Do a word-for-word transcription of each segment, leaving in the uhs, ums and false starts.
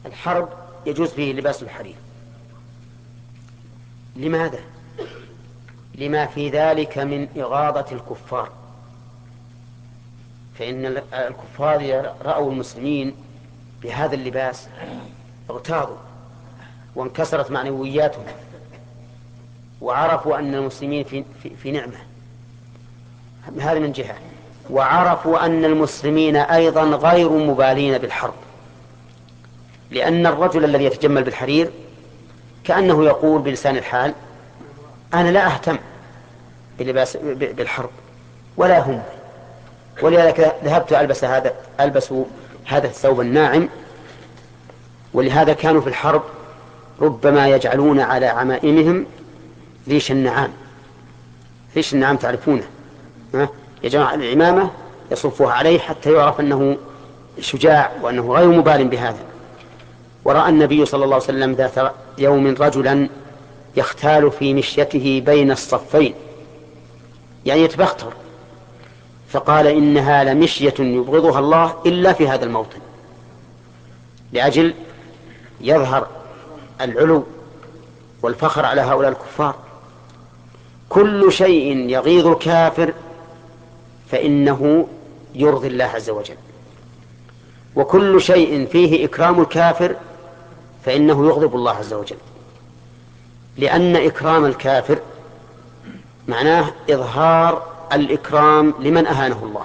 الحرب يجوز فيه لباس الحرير. لماذا؟ لما في ذلك من إغاظة الكفار، فإن الكفار رأوا المسلمين بهذا اللباس اغتاظوا وانكسرت معنوياتهم، وعرفوا أن المسلمين في, في, في نعمة. هذا من جهة. وعرفوا أن المسلمين أيضا غير مبالين بالحرب، لأن الرجل الذي يتجمل بالحرير كأنه يقول بلسان الحال: أنا لا أهتم بلباس بالحرب ولا هم، ولذلك ذهبت ألبس هذا ألبس هذا الثوب الناعم. ولهذا كانوا في الحرب ربما يجعلون على عمائمهم ريش النعام. ريش النعام تعرفونه، يجمع العمامة يصفها عليه حتى يعرف أنه شجاع وأنه غير مبال بهذا. ورأى النبي صلى الله عليه وسلم ذات يوم رجلا يختال في مشيته بين الصفين، يعني يتبختر، فقال: إنها لمشية يبغضها الله إلا في هذا الموطن، لأجل يظهر العلو والفخر على هؤلاء الكفار. كل شيء يغيظ الكافر فإنه يرضي الله عز وجل، وكل شيء فيه إكرام الكافر فإنه يغضب الله عز وجل، لأن إكرام الكافر معناه إظهار الإكرام لمن أهانه الله،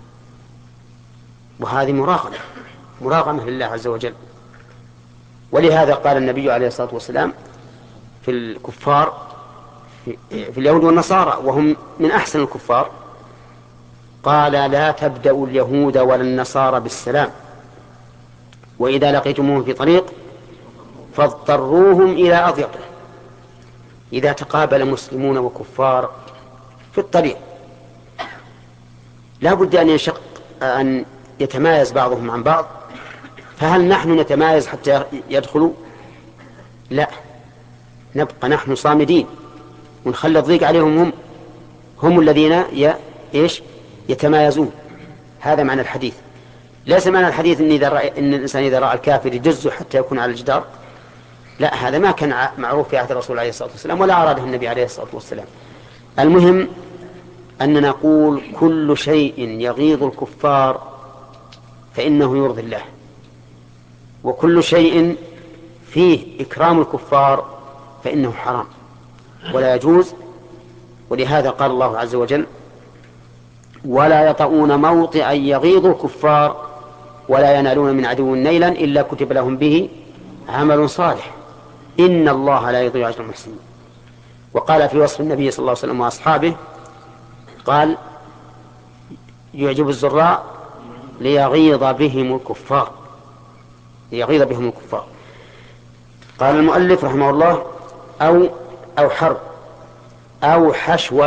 وهذه مراغمة مراغمة لله عز وجل. ولهذا قال النبي عليه الصلاة والسلام في الكفار، في اليهود والنصارى وهم من أحسن الكفار، قال: لا تبدأوا اليهود ولا النصارى بالسلام، وإذا لقيتموهم في طريق فاضطروهم إلى أضيقه. إذا تقابل مسلمون وكفار في الطريق لا بد أن ينشق أن يتمايز بعضهم عن بعض، فهل نحن نتمايز حتى يدخلوا؟ لا، نبقى نحن صامدين ونخلي الضيق عليهم، هم هم الذين ي... إيش يتمايزون. هذا معنى الحديث. ليس معنى الحديث إن, إذا رأى إن الإنسان إذا رأى الكافر يجزه حتى يكون على الجدار، لا، هذا ما كان معروف في عهد الرسول عليه الصلاة والسلام ولا أراده النبي عليه الصلاة والسلام. المهم أن نقول كل شيء يغيظ الكفار فإنه يرضي الله، وكل شيء فيه إكرام الكفار فإنه حرام ولا يجوز. ولهذا قال الله عز وجل: ولا يطؤون موطئا يغيظ الكفار ولا ينالون من عدو نيلا إلا كتب لهم به عمل صالح إن الله لا يضيع أجر المحسنين. وقال في وصف النبي صلى الله عليه وسلم وأصحابه، قال: يعجب الزراء ليغيظ بهم الكفار ليغيظ بهم الكفار. قال المؤلف رحمه الله: أو أو حرب أو حشوا.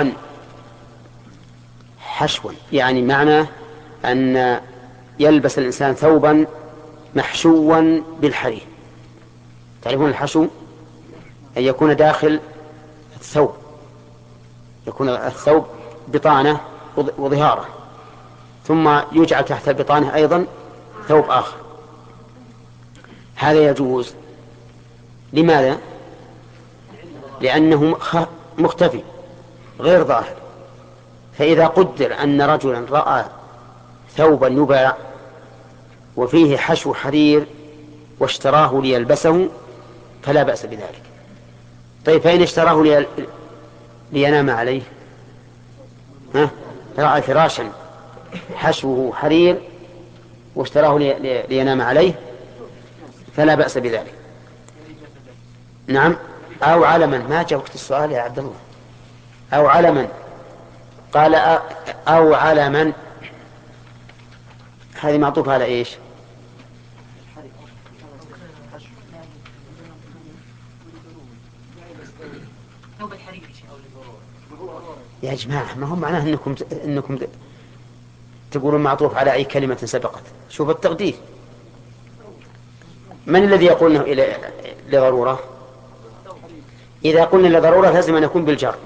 حشوا يعني معنى أن يلبس الإنسان ثوبا محشوا بالحرير. تعرفون الحشو؟ أن يكون داخل الثوب، يكون الثوب بطانة وظهاره، ثم يجعل تحت البطانة أيضا ثوب آخر. هذا يجوز. لماذا؟ لأنه مختفي غير ظاهر. فإذا قدر أن رجلا رأى ثوبا يباع وفيه حشو حرير واشتراه ليلبسه فلا بأس بذلك. طيب فإن اشتراه لي... لينام عليه، ها؟ رأى فراشا حشوه حرير واشتراه لي... لي... لينام عليه فلا بأس بذلك. نعم. أو علما، ما جاء وقت السؤال يا عبد الله. أو علما، قال أو علما، هذه معطوفة على إيش؟ يا جماعة ما هم معناه أنكم أنكم تقولون معطوف على أي كلمة سبقت. شوف التقدير. من الذي يقول إنه إلى لضرورة؟ إذا قلنا لضرورة لازم أن يكون بالجر،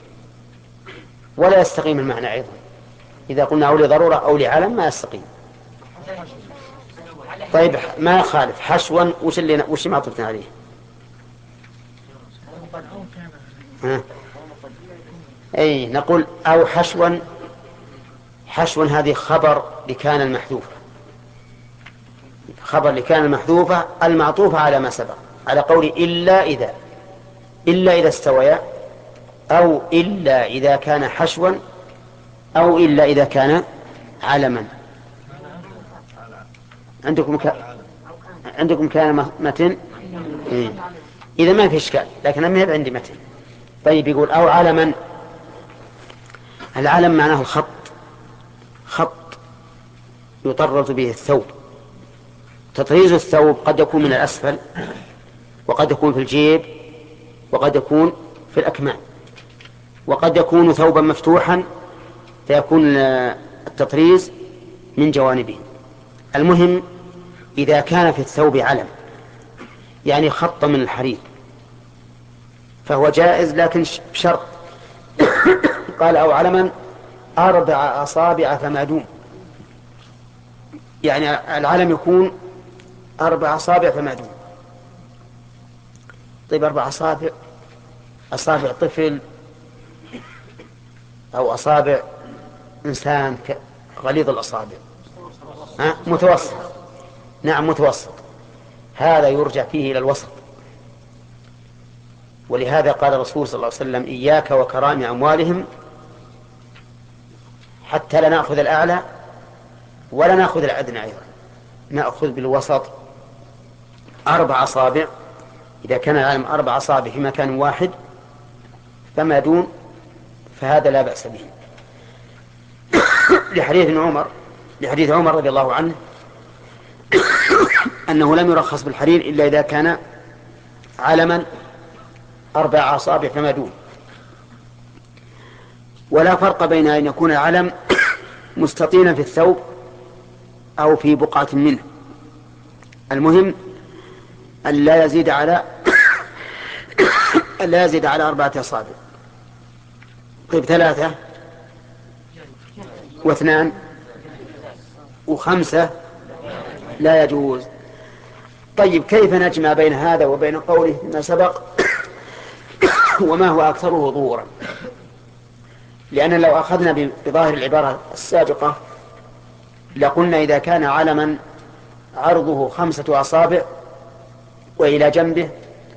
ولا يستقيم المعنى أيضا. إذا قلنا أو لضرورة أو لعلم ما يستقيم. طيب ما يخالف حشوا، وش اللي وش ما عطفتنا عليه؟ ها؟ أي نقول أو حشوا. حشوا هذه خبر لكان المحذوفة، خبر لكان المحذوفة المعطوفة على ما سبق، على قول إلا إذا، إلا إذا استويا، أو إلا إذا كان حشوا، أو إلا إذا كان علما. عندكم ك... عندكم كان متن. إيه. إذا ما في إشكال، لكن أنا ما عندي متن. طيب يقول أو علما. العلم معناه الخط، خط يطرز به الثوب. تطريز الثوب قد يكون من الأسفل، وقد يكون في الجيب، وقد يكون في الأكمام، وقد يكون ثوبا مفتوحا فيكون التطريز من جوانبه. المهم إذا كان في الثوب علم، يعني خط من الحرير، فهو جائز، لكن بشرط. قال أو علما أربع أصابع فما دون، يعني العلم يكون أربع أصابع فما دون. طيب أربع أصابع، أصابع طفل أو أصابع إنسان غليظ الأصابع؟ ها؟ متوسط. نعم متوسط، هذا يرجع فيه إلى الوسط. ولهذا قال الرسول صلى الله عليه وسلم إياك وكرام أموالهم حتى لا نأخذ الأعلى ولا نأخذ الأدنى أيضا، نأخذ بالوسط. أربع أصابع، إذا كان العلم أربع أصابع في مكان واحد فما دون فهذا لا بأس به. لحديث عمر لحديث عمر رضي الله عنه أنه لم يرخص بالحرير إلا إذا كان علما أربع أصابع فما دون. ولا فرق بين أن يكون العلم مستطيلا في الثوب أو في بقعة منه، المهم أن لا يزيد على أن لا يزيد على أربعة أصابع. طيب ثلاثة واثنان وخمسة لا يجوز. طيب كيف نجمع بين هذا وبين قوله ما سبق وما هو أكثره ظهورا؟ لأن لو أخذنا بظاهر العبارة السابقة لقلنا إذا كان علما عرضه خمسة أصابع وإلى جنبه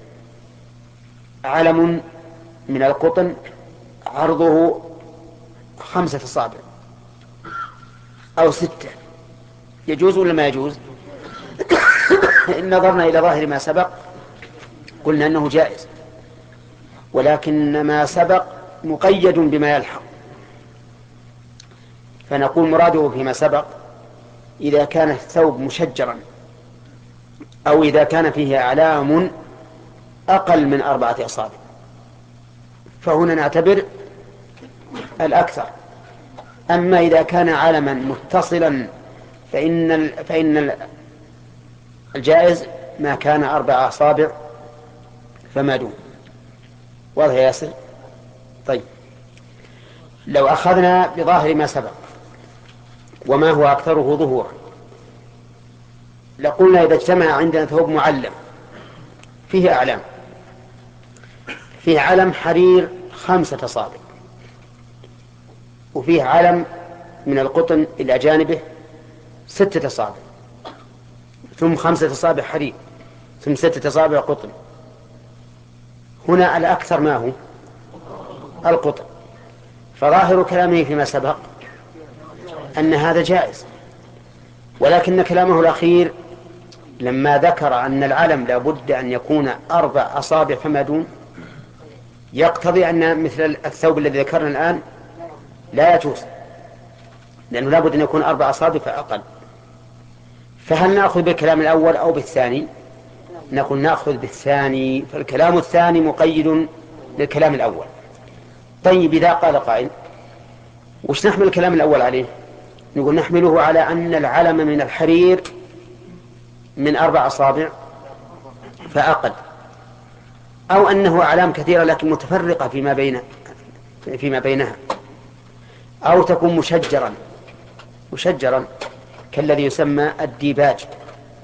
علم من القطن عرضه خمسة أصابع أو ستة، يجوز ولا ما يجوز؟ إن نظرنا إلى ظاهر ما سبق قلنا أنه جائز، ولكن ما سبق مقيد بما يلحق، فنقول مراده فيما سبق إذا كان الثوب مشجرا أو إذا كان فيه أعلام أقل من أربعة أصابع، فهنا نعتبر الأكثر. أما إذا كان علما متصلا فإن فإن الجائز ما كان أربع أصابع فما دون. واضح يا ياسر؟ طيب لو أخذنا بظاهر ما سبق وما هو أكثره ظهورا لقلنا إذا اجتمع عندنا ثوب معلم فيه أعلام، فيه علم حرير خمسة أصابع، وفيه علم من القطن إلى جانبه ستة أصابع، ثم خمسة أصابع حرير، ثم ستة أصابع قطن. هنا الأكثر ما هو القطن، فظاهر كلامه فيما سبق أن هذا جائز، ولكن كلامه الأخير لما ذكر أن العلم لابد أن يكون أربع أصابع فما دون يقتضي أن مثل الثوب الذي ذكرنا الآن لا يجوز، لأنه لابد أن يكون أربع أصابع فأقل. فهل نأخذ بالكلام الأول أو بالثاني؟ نقول نأخذ بالثاني، فالكلام الثاني مقيد للكلام الأول. طيب إذا قال قائل وش نحمل الكلام الأول عليه؟ نقول نحمله على أن العلم من الحرير من أربع أصابع فأقل، أو أنه أعلام كثيرة لكن متفرقة فيما بين فيما بينها، أو تكون مشجرا مشجرا كالذي يسمى الديباج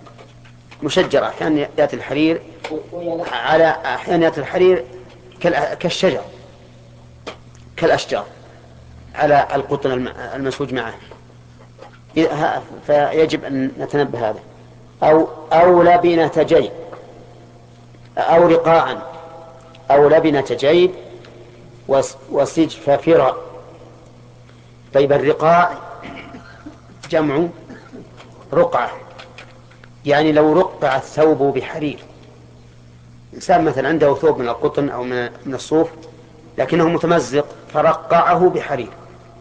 مشجرة، أحيانا يأتي الحرير على أحيانا يأتي الحرير كالشجر كالأشجار على القطن المسوج معه، فيجب أن نتنبه هذا. أو أو لبنة جيب أو رقاعا أو لبنة جيب وسجف فرع. طيب الرقاع جمع رقعة، يعني لو رقع الثوب بحرير، إنسان مثلا عنده ثوب من القطن أو من الصوف لكنه متمزق فرقعه بحرير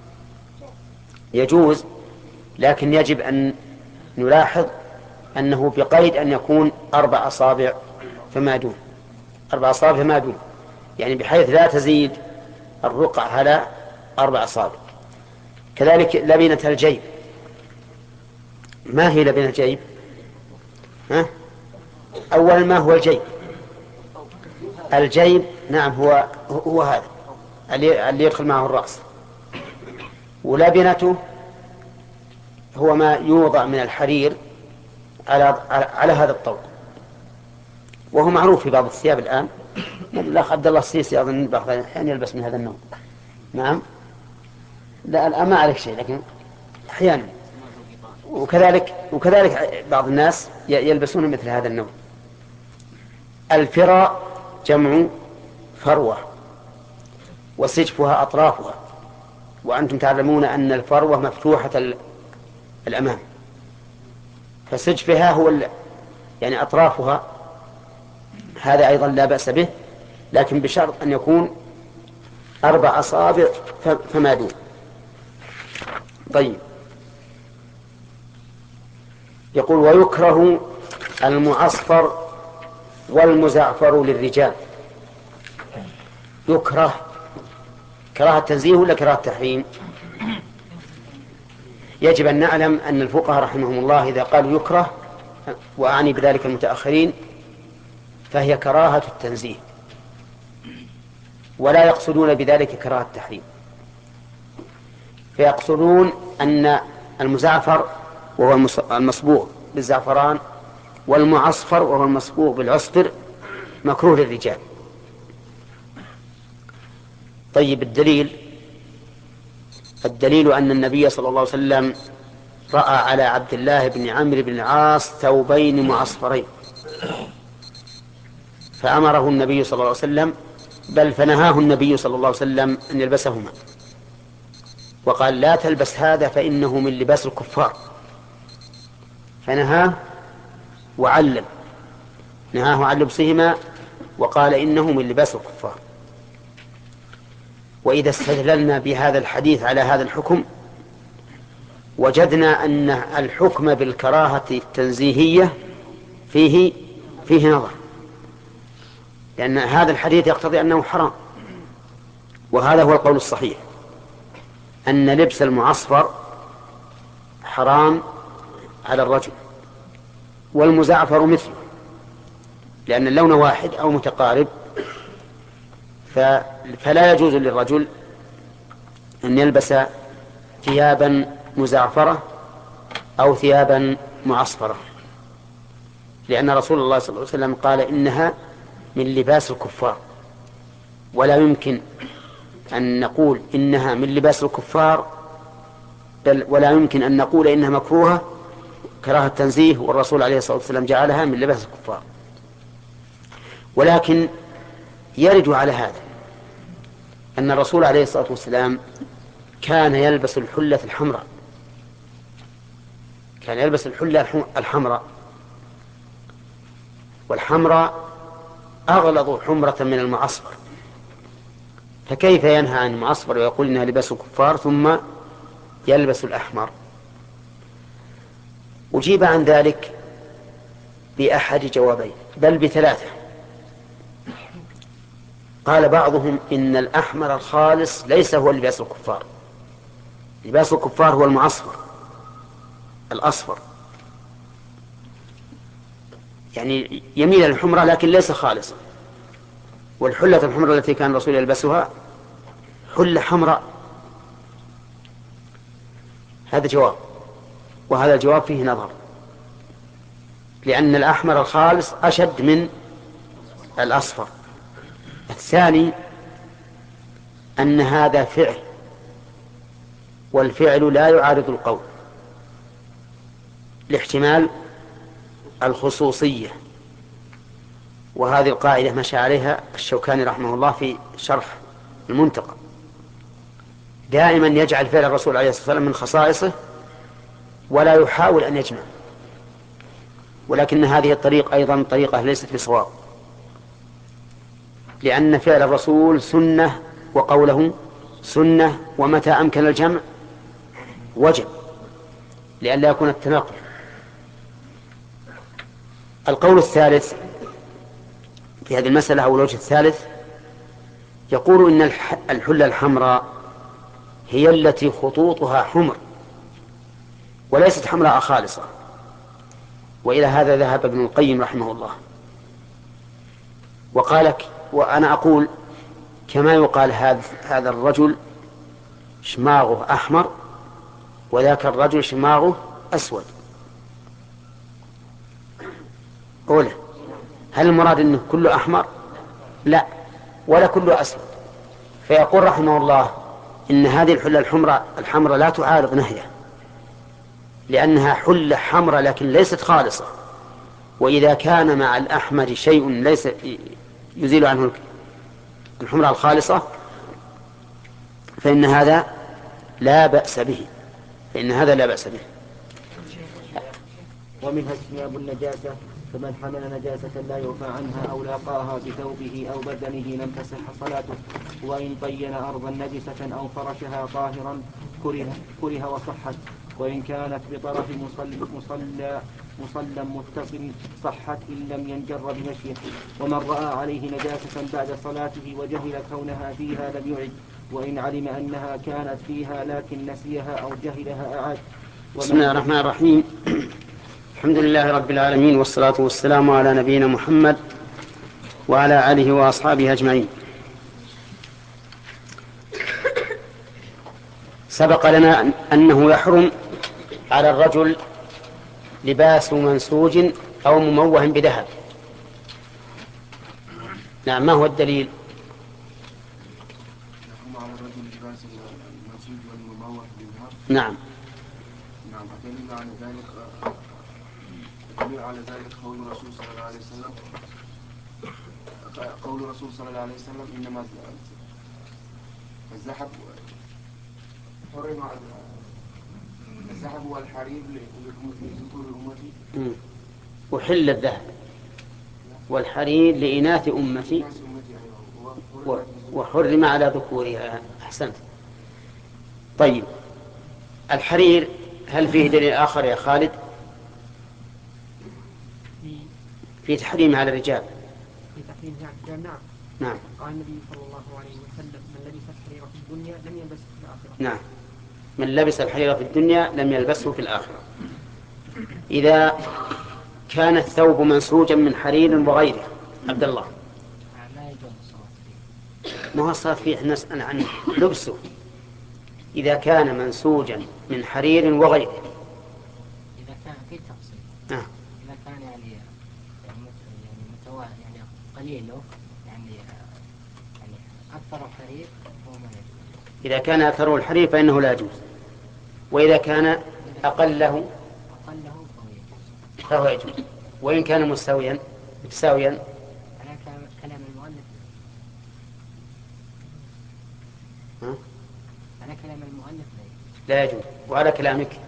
يجوز، لكن يجب أن نلاحظ أنه بقيد أن يكون أربع أصابع فما دون، أربع أصابع فما دون، يعني بحيث لا تزيد الرقع على أربع أصابع. كذلك لبنة الجيب. ما هي لبنة الجيب؟ ها؟ أولا ما هو الجيب؟ الجيب نعم هو هو هذا اللي يدخل معه الرأس، ولبنته هو ما يوضع من الحرير على على هذا الطوق، وهو معروف في بعض الثياب الآن. الأخ عبد الله السيسي أظن بعض الأحيان يلبس من هذا النوع. نعم لا الآن ما أعرف شيء لكن أحيانا، وكذلك وكذلك بعض الناس يلبسون مثل هذا النوع. الفراء جمع فروة وسجفها أطرافها، وأنتم تعلمون أن الفروة مفتوحة الأمام، فسجفها هو يعني أطرافها، هذا أيضا لا بأس به، لكن بشرط أن يكون أربع أصابع فما دون. طيب يقول ويكره المعصفر والمزعفر للرجال. يكره كراهة تنزيه ولا كراهة تحريم؟ يجب أن نعلم أن الفقهاء رحمهم الله إذا قالوا يكره، وأعني بذلك المتأخرين، فهي كراهة التنزيه، ولا يقصدون بذلك كراهة التحريم، فيقصدون أن المزعفر وهو المصبوغ بالزعفران والمعصفر وهو المصبوغ بالعصفر مكروه للرجال. طيب الدليل الدليل أن النبي صلى الله عليه وسلم رأى على عبد الله بن عمرو بن العاص ثوبين معصفرين فأمره النبي صلى الله عليه وسلم، بل فنهاه النبي صلى الله عليه وسلم أن يلبسهما، وقال لا تلبس هذا فإنه من لباس الكفار، فنهاه وعلم نهاه عن لبسهما وقال إنه من لباس الكفار. وإذا استدللنا بهذا الحديث على هذا الحكم وجدنا أن الحكم بالكراهة التنزيهية فيه فيه نظر، لأن هذا الحديث يقتضي أنه حرام، وهذا هو القول الصحيح، أن لبس المعصفر حرام على الرجل، والمزعفر مثله، لأن اللون واحد أو متقارب، فلا يجوز للرجل أن يلبس ثيابا مزعفرة أو ثيابا معصفرة، لأن رسول الله صلى الله عليه وسلم قال إنها من لباس الكفار، ولا يمكن أن نقول إنها من لباس الكفار، بل ولا يمكن أن نقول إنها مكروهة كراهة تنزيه، والرسول عليه الصلاة والسلام جعلها من لباس الكفار. ولكن يرد على هذا أن الرسول عليه الصلاة والسلام كان يلبس الحلة الحمراء، كان يلبس الحلة الحمراء، والحمراء أغلظ حمرة من المعصفر، فكيف ينهى عن المعصفر ويقول إنها لباس الكفار ثم يلبس الأحمر؟ أجيب عن ذلك بأحد جوابين، بل بثلاثة. قال بعضهم إن الأحمر الخالص ليس هو لباس الكفار، لباس الكفار هو المعصفر الأصفر، يعني يميل الحمرة لكن ليس خالصا، والحلة الحمراء التي كان الرسول يلبسها حلة حمراء. هذا جواب، وهذا الجواب فيه نظر، لأن الأحمر الخالص أشد من الأصفر. الثاني أن هذا فعل، والفعل لا يعارض القول لاحتمال الخصوصية، وهذه القاعدة مشى عليها الشوكاني رحمه الله في شرح المنتقى، دائما يجعل فعل الرسول عليه الصلاة والسلام من خصائصه ولا يحاول أن يجمع، ولكن هذه الطريقة أيضا طريقة ليست بصواب، لأن فعل الرسول سنة وقوله سنة، ومتى أمكن الجمع وجب لئلا يكون التناقض. القول الثالث في هذه المسألة أو الوجه الثالث يقول إن الحلة الحمراء هي التي خطوطها حمر وليست حمراء خالصة، وإلى هذا ذهب ابن القيم رحمه الله وقال، وأنا أقول كما يقال هذا هذا الرجل شماغه أحمر وذاك الرجل شماغه أسود. أولا هل المراد أنه كله أحمر؟ لا، ولا كله أسود. فيقول رحمه الله إن هذه الحلة الحمراء الحمراء لا تعارض نهيه، لأنها حلة حمراء لكن ليست خالصة، وإذا كان مع الأحمر شيء ليس يزيل عنه الحمراء الخالصة فإن هذا لا بأس به، فإن هذا لا بأس به. ومنها اجتناب النجاسة، فمن حمل نجاسة لا يعفى عنها أو لاقاها بثوبه أو بدنه لم تصح صلاته، وإن طين أرضا نجسة أو فرشها طاهرا كره, كره وصحت، وإن كانت بطرف مصلى مصلى مصلى متصل صحت إن لم ينجر بمشيه. ومن رأى عليه نجاسة بعد صلاته وجهل كونها فيها لم يعد، وإن علم أنها كانت فيها لكن نسيها أو جهلها أعاد. بسم الله الرحمن الرحيم. الحمد لله رب العالمين، والصلاة والسلام على نبينا محمد وعلى آله وأصحابه أجمعين. سبق لنا أنه يحرم على الرجل لباس منسوج أو مموه بذهب. نعم، ما هو الدليل؟ على الرجل لباس المنسوج والمموه بذهب. نعم. نعم، الدليل على ذلك الدليل على ذلك قول الرسول صلى الله عليه وسلم قول الرسول صلى الله عليه وسلم إنما الذهب حرم على الذهب والحرير لذكور أمتي، وحل الذهب والحرير لإناث أمتي وحرم على ذكورها. أحسنت. طيب، الحرير هل فيه دليل آخر يا خالد في تحريم على الرجال؟ في تحريم على الرجال، نعم. نعم. قال النبي صلى الله عليه وسلم من لبس الحرير في الدنيا لم يلبسه في الآخرة. نعم، من لبس الحرير في الدنيا لم يلبسه في الآخرة. إذا كان الثوب منسوجا من حرير وغيره، عبد الله، لا يجوز الصلاة فيه. ما هو الصلاة فيه؟ نسأل عن لبسه. إذا كان منسوجا من حرير وغيره، إذا كان في تفصيل. نعم. إذا كان يعني يعني متوازي يعني قليله يعني يعني أكثر الحرير هو ما يجوز. إذا كان أكثره الحرير فإنه لا يجوز، وإذا كان أقله أقله فهو يجوز، وإن كان مستويا متساويا. على كلام المؤلف ها؟ على كلام المؤلف لا يجوز، وعلى كلامك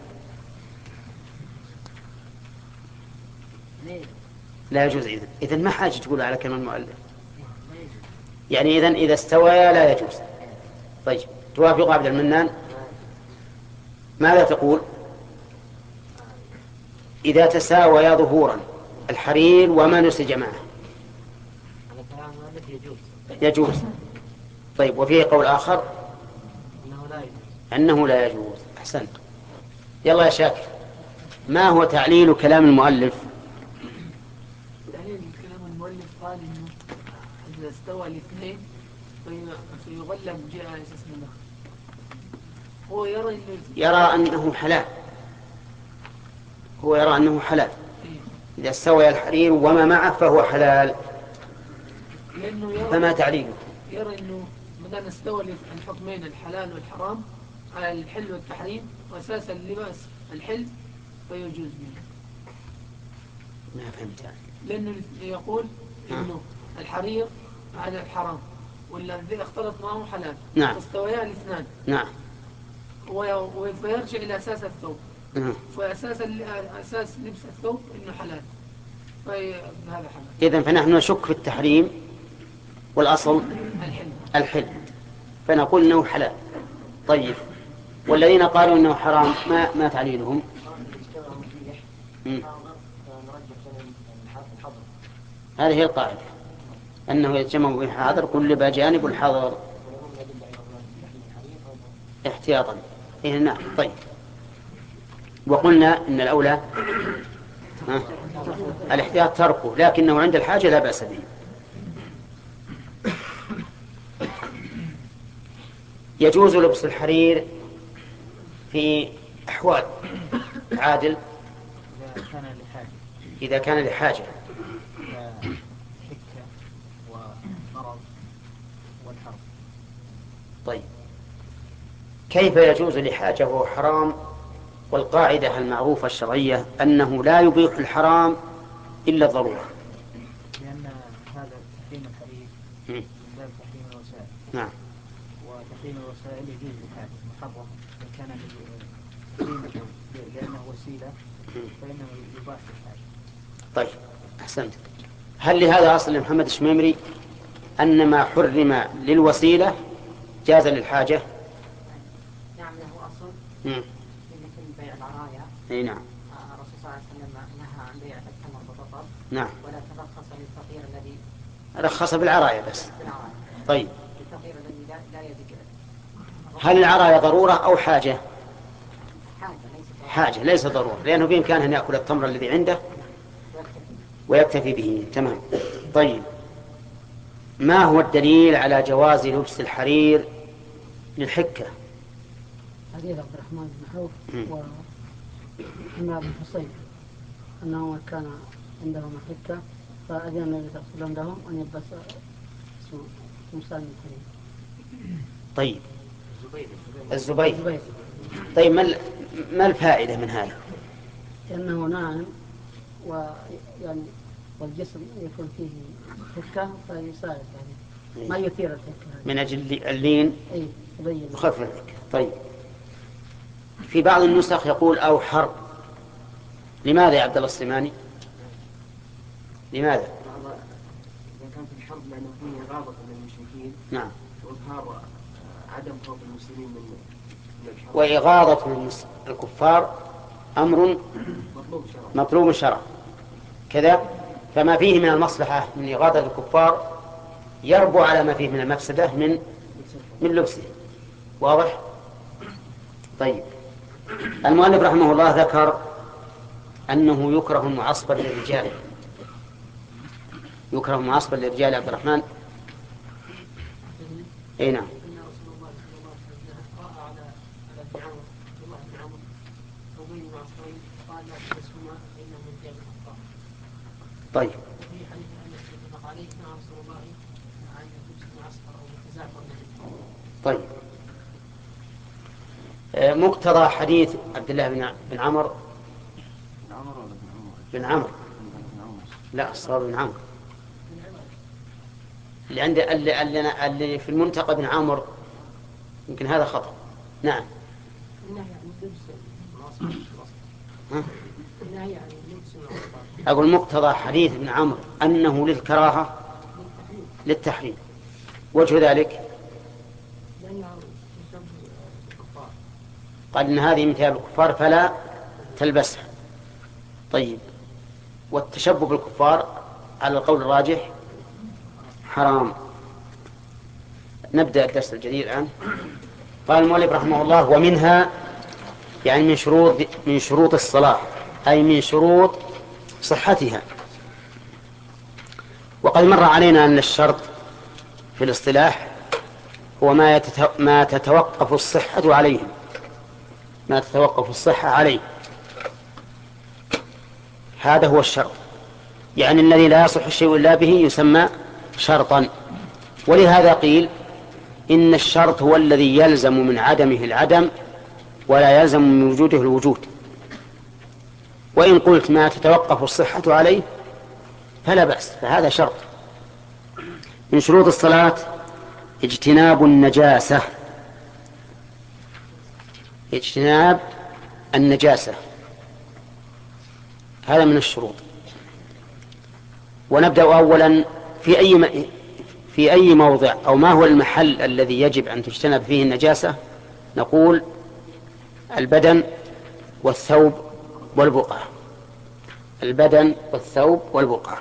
لا يجوز. إذن إذن ما حاجة تقول على كلام المؤلف، يعني إذن إذا استوى لا يجوز. طيب، توافق عبد المنان؟ ماذا تقول إذا تساويا ظهورا الحرير وما نسج معه؟ على كلام المؤلف يجوز. يجوز. طيب، وفيه قول آخر أنه لا يجوز. أنه لا يجوز. أحسنت. يلا يا شاكر، ما هو تعليل كلام المؤلف؟ تعليل كلام المؤلف قال إنه إذا استوى الاثنين فيغلب جاء اسم الله. هو يرى إنه يرى أنه حلال، هو يرى أنه حلال. إذا استوى الحرير وما معه فهو حلال. لأنه يرى فما تعليله؟ يرى أنه مثلا استوى الحكمين الحلال والحرام على الحل والتحريم، وأساس اللباس الحل فيجوز منه. ما فهمت يعني. لأنه يقول إنه الحرير على الحرام والذي اختلط معه حلال. نعم. فاستويا الاثنان. نعم. ويرجع إلى أساس الثوب. نعم. فأساس أساس لبس الثوب إنه حلال. فهذا حلال. إذن فنحن نشك في التحريم والأصل الحل. الحل، فنقول إنه حلال. طيب، والذين قالوا إنه حرام ما ما تعليلهم؟ هذه هي القاعدة، أنه يتجمع بحاضر كل بجانب الحظر احتياطا. إيه نعم. طيب، وقلنا إن الأولى ها؟ الاحتياط تركه، لكنه عند الحاجة لا بأس به. يجوز لبس الحرير في أحوال عادل إذا كان لحاجة إذا كان لحاجة حكة ومرض والحرب. طيب، كيف يجوز لحاجة وهو حرام؟ والقاعدة المعروفة الشرعية أنه لا يبيح الحرام إلا الضرورة. لأن هذا تحريم الحرير من باب تحريم الوسائل. نعم. وتحريم الوسائل يجوز لحاجة محرم إن كان تحريمه لأنه وسيلة فإنه يباح للحاجة. طيب، أحسنت. هل لهذا أصل لمحمد الشميمري أن ما حرم للوسيلة جاز للحاجة؟ نعم، له أصل. مم. مثل بيع العرايا. أي نعم. الرسول صلى الله عليه وسلم نهى عن بيع التمر والرطب. نعم. ولا ترخص للفقير الذي رخص بالعرايا بس. بالعرايا. طيب، الفقير الذي لا لا يجد. هل العرايا ضرورة أو حاجة؟ حاجة ليست حاجة ليس ضرورة، لأنه بإمكانه أن يأكل التمر الذي عنده ويكتفي به. تمام. طيب، ما هو الدليل على جواز لبس الحرير للحكة؟ حديث عبد الرحمن بن عوف مم. وعمران بن حصين أنه كان عندهم حكة فأذن النبي صلى الله عليه وسلم لهم أن يلبس اسمه تمثال من الحرير. طيب، الزبير. الزبير. طيب، ما ما الفائدة من هذا؟ لأنه ناعم ويعني والجسم يكون فيه حكة فيساعد يعني ما يثير الحكة من أجل اللين أي يبين يخفف الحكة. طيب، في بعض النسخ يقول أو حرب. لماذا يا عبد الله السليماني؟ لماذا؟ إذا كان في الحرب لأنه فيه إغاظة من المشركين. نعم. وإظهار عدم خوف المسلمين من من الحرب. وإغاظة الكفار أمر مطلوب شرعا. مطلوب شرعا كذا، فما فيه من المصلحة من إغاظة الكفار يربو على ما فيه من المفسدة من من لبسه. واضح؟ طيب، المؤلف رحمه الله ذكر أنه يكره المعصبة للرجال. يكره المعصبة للرجال عبد الرحمن. أي نعم. طيب. طيب، مقتضى حديث عبد الله بن بن عمرو بن عمرو لا الصواب بن عمرو اللي عند اللي, اللي, اللي في المنتقى بن عمرو يمكن هذا خطأ. نعم. ها؟ أقول مقتضى حديث ابن عمرو أنه للكراهة للتحريم. وجه ذلك قال إن هذه من ثياب الكفار فلا تلبسها. طيب، والتشبه بالكفار على القول الراجح حرام. نبدأ الدرس الجديد الآن. قال المؤلف رحمه الله ومنها يعني من شروط من شروط الصلاة أي من شروط صحتها. وقد مر علينا أن الشرط في الاصطلاح هو ما, يتتو... ما تتوقف الصحة عليه ما تتوقف الصحة عليه. هذا هو الشرط. يعني الذي لا يصح الشيء إلا به يسمى شرطا. ولهذا قيل إن الشرط هو الذي يلزم من عدمه العدم ولا يلزم من وجوده الوجود. وإن قلت ما تتوقف الصحة عليه فلا بأس، فهذا شرط. من شروط الصلاة اجتناب النجاسة، اجتناب النجاسة هذا من الشروط. ونبدأ أولا في أي م... في أي موضع أو ما هو المحل الذي يجب أن تجتنب فيه النجاسة؟ نقول البدن والثوب والبقعة، البدن والثوب والبقعة.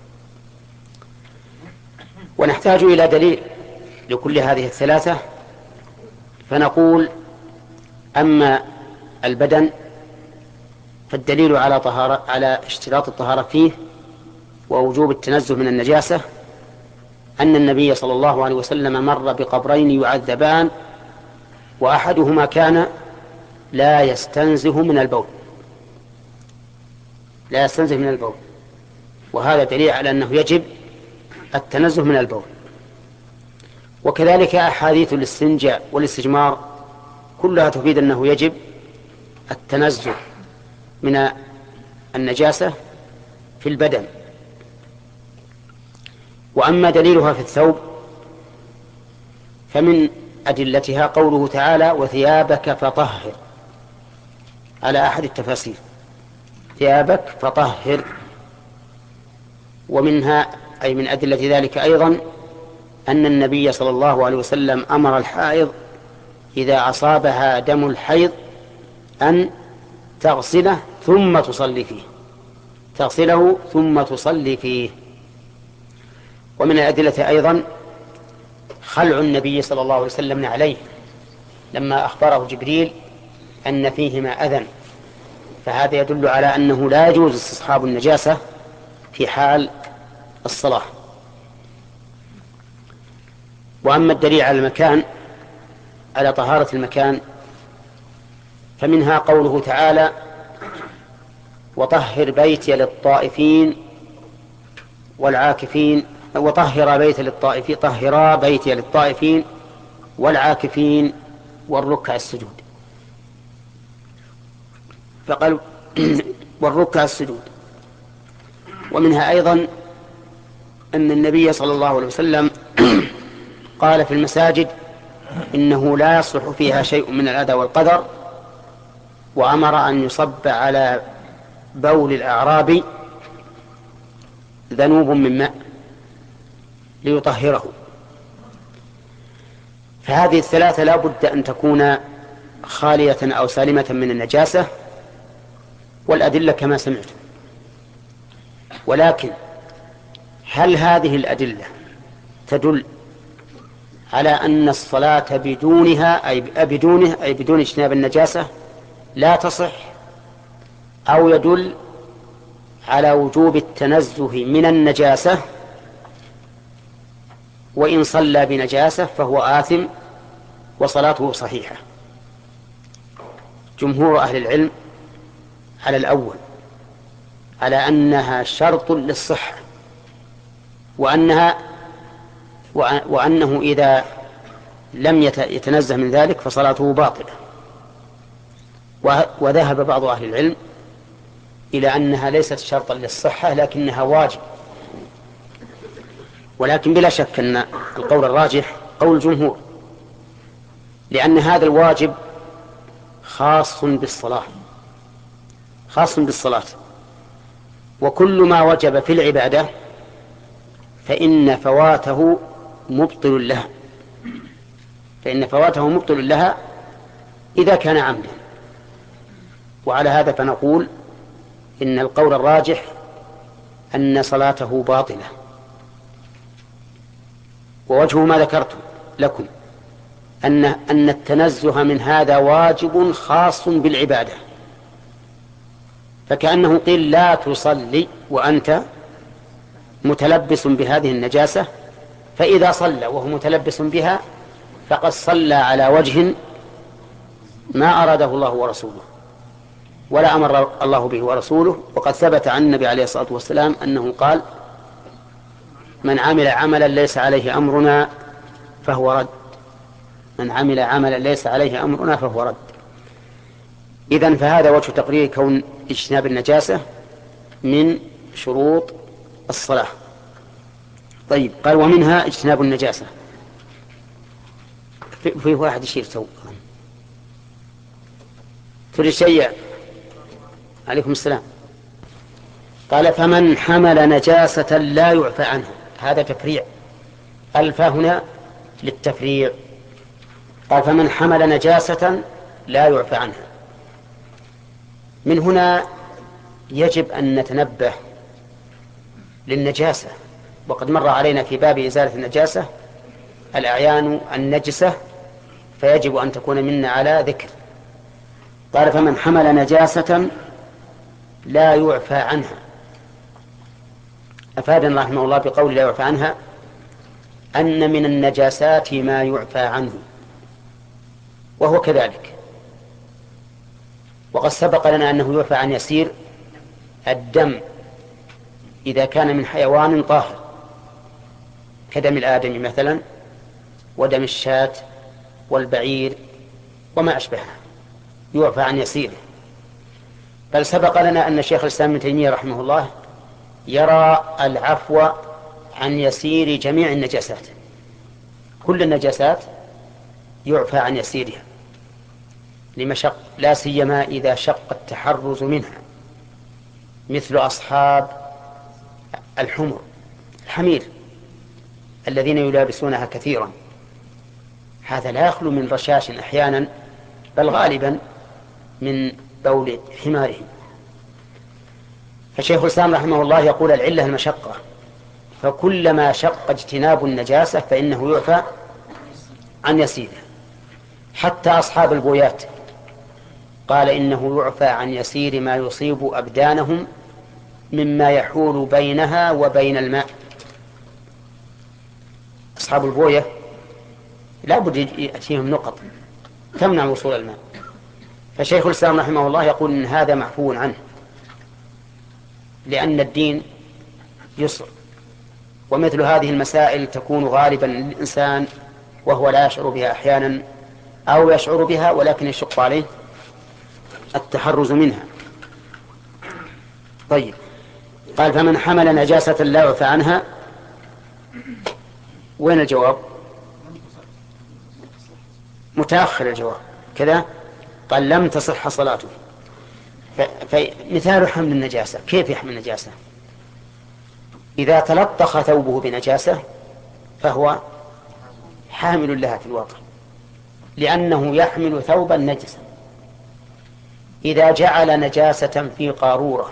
ونحتاج إلى دليل لكل هذه الثلاثة، فنقول أما البدن فالدليل على طهارة على اشتراط الطهارة فيه ووجوب التنزه من النجاسة أن النبي صلى الله عليه وسلم مر بقبرين يعذبان وأحدهما كان لا يستنزه من البول، لا يستنزه من البول، وهذا دليل على أنه يجب التنزه من البول. وكذلك أحاديث الاستنجاء والاستجمار كلها تفيد أنه يجب التنزه من النجاسة في البدن. وأما دليلها في الثوب فمن أدلتها قوله تعالى وثيابك فطهر على أحد التفاسير، ثيابك فطهر. ومنها أي من أدلة ذلك أيضا أن النبي صلى الله عليه وسلم أمر الحائض إذا أصابها دم الحيض أن تغسله ثم تصلي فيه، تغسله ثم تصلي فيه. ومن الأدلة أيضا خلع النبي صلى الله عليه وسلم عليه لما أخبره جبريل أن فيهما أذى، فهذا يدل على أنه لا يجوز استصحاب النجاسة في حال الصلاة. وأما الدليل على المكان على طهارة المكان فمنها قوله تعالى وطهر بيتي للطائفين والعاكفين، وطهر بيت للطائفين طهرا بيتي للطائفين والعاكفين والركع السجود، فقال والركع السجود. ومنها أيضا أن النبي صلى الله عليه وسلم قال في المساجد إنه لا يصلح فيها شيء من الأذى والقدر، وأمر أن يصب على بول الأعراب ذنوب من ماء ليطهره. فهذه الثلاثة لا بد أن تكون خالية أو سالمة من النجاسة، والأدلة كما سمعت. ولكن هل هذه الأدلة تدل على أن الصلاة بدونها أي بدونه أي بدون اجتناب النجاسة لا تصح، أو يدل على وجوب التنزه من النجاسة وإن صلى بنجاسة فهو آثم وصلاته صحيحة؟ جمهور أهل العلم على الأول، على أنها شرط للصحة، وأنها وأنه إذا لم يتنزه من ذلك فصلاته باطلة. وذهب بعض أهل العلم إلى أنها ليست شرطا للصحة لكنها واجب. ولكن بلا شك أن القول الراجح قول الجمهور، لأن هذا الواجب خاص بالصلاة، خاص بالصلاة، وكل ما وجب في العبادة فإن فواته مبطل لها، فإن فواته مبطل لها إذا كان عمدا. وعلى هذا فنقول إن القول الراجح أن صلاته باطلة. ووجه ما ذكرت لكم أن أن التنزه من هذا واجب خاص بالعبادة، فكأنه قيل لا تصلي وأنت متلبس بهذه النجاسة، فإذا صلى وهو متلبس بها فقد صلى على وجه ما أراده الله ورسوله. ولا أمر الله به ورسوله. وقد ثبت عن النبي عليه الصلاة والسلام أنه قال: من عمل عملا ليس عليه أمرنا فهو رد. من عمل عملا ليس عليه أمرنا فهو رد. إذن فهذا وجه تقرير كون اجتناب النجاسة من شروط الصلاة. طيب، قال: ومنها اجتناب النجاسة. في واحد يشير تو تريد شيء؟ عليكم السلام. قال: فمن حمل نجاسة لا يعفى عنها. هذا تفريع، ألف هنا للتفريع. قال: فمن حمل نجاسة لا يعفى عنها. من هنا يجب أن نتنبه للنجاسة، وقد مر علينا في باب إزالة النجاسة الأعيان النجسة، فيجب أن تكون منا على ذكر. قال: فمن حمل نجاسة لا يعفى عنها. أفادنا رحمه الله بقول لا يعفى عنها أن من النجاسات ما يعفى عنه، وهو كذلك. وقد سبق لنا أنه يعفى عن يسير الدم إذا كان من حيوان طاهر كدم الآدم مثلا، ودم الشاة والبعير وما أشبهه، يعفى عن يسيره. بل سبق لنا أن الشيخ الإسلام ابن تيمية رحمه الله يرى العفو عن يسير جميع النجاسات. كل النجاسات يعفى عن يسيرها لمشق، لا سيما إذا شق التحرز منها، مثل أصحاب الحمر الحمير الذين يلابسونها كثيرا. هذا لا يخلو من رشاش أحيانا، بل غالبا من بول حمارهم. فشيخ الإسلام رحمه الله يقول: العلة المشقة، فكلما شق اجتناب النجاسة فإنه يعفى عن يسيره. حتى أصحاب البويات قال: إنه يعفى عن يسير ما يصيب أبدانهم مما يحول بينها وبين الماء. أصحاب البوية لا بد يأتيهم نقط تمنع وصول الماء. فشيخ الإسلام رحمه الله يقول إن هذا معفو عنه، لأن الدين يسر، ومثل هذه المسائل تكون غالبا للإنسان وهو لا يشعر بها أحيانا، أو يشعر بها ولكن يشق عليه التحرز منها. طيب، قال: فمن حمل نجاسة لا يعفى عنها. وين الجواب؟ متأخر الجواب كذا. قال: لم تصح صلاته. فمثال حمل النجاسة، كيف يحمل النجاسة؟ إذا تلطخ ثوبه بنجاسة فهو حامل لها في الواقع، لأنه يحمل ثوبا نجسا. إذا جعل نجاسة في قارورة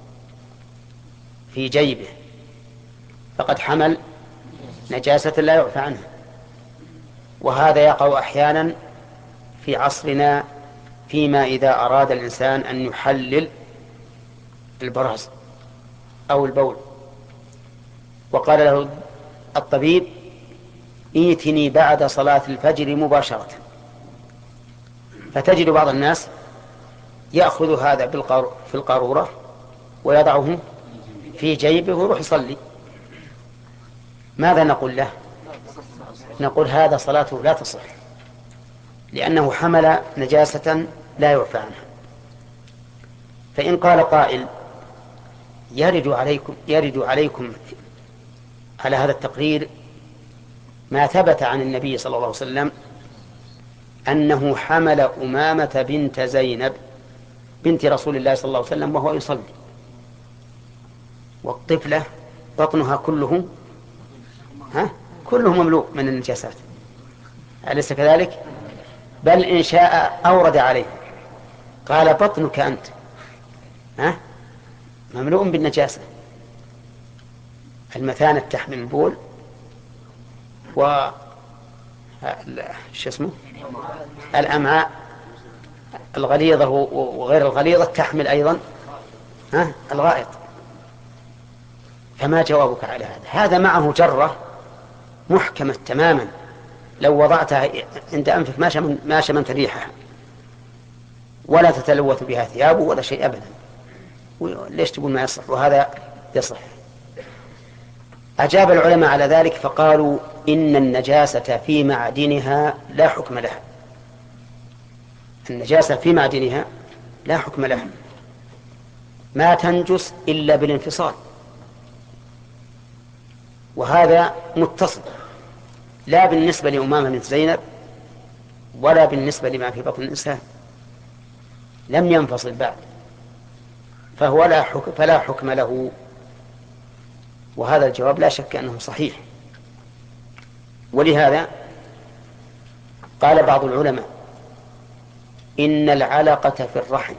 في جيبه فقد حمل نجاسة لا يعفى عنها. وهذا يقع أحيانا في عصرنا، فيما إذا أراد الإنسان أن يحلل البراز أو البول، وقال له الطبيب: ائتني بعد صلاة الفجر مباشرة. فتجد بعض الناس يأخذ هذا في القارورة ويضعه في جيبه ويروح يصلي. ماذا نقول له؟ نقول هذا صلاته لا تصح، لأنه حمل نجاسة لا يعفى عنها. فإن قال قائل: يرد عليكم يرد عليكم على هذا التقرير ما ثبت عن النبي صلى الله عليه وسلم أنه حمل أمامة بنت زينب بنت رسول الله صلى الله عليه وسلم وهو يصلي، والطفلة بطنها كله ها كله مملوء من النجاسات، أليس كذلك؟ بل إن شاء أورد عليه قال: بطنك أنت ها مملوء بالنجاسة. المثانة تحمل البول، و شو اسمه الأمعاء الغليظة وغير الغليظة تحمل أيضا ها الغائط. فما جوابك على هذا؟ هذا معه جرة محكمة تماما، لو وضعتها عند أنفك ما شمنت ريحها. ولا تتلوث بها ثيابه ولا شيء أبدا. ليش تقول ما يصح وهذا يصح؟ أجاب العلماء على ذلك فقالوا إن النجاسة في معدنها لا حكم لها. النجاسة في معدنها لا حكم لها، ما تنجس إلا بالانفصال، وهذا متصل لا بالنسبة لأمامة بنت زينب ولا بالنسبة لما في بطن الإنسان، لم ينفصل بعد، فهو لا حكم فلا حكم له. وهذا الجواب لا شك أنه صحيح. ولهذا قال بعض العلماء إن العلقة في الرحم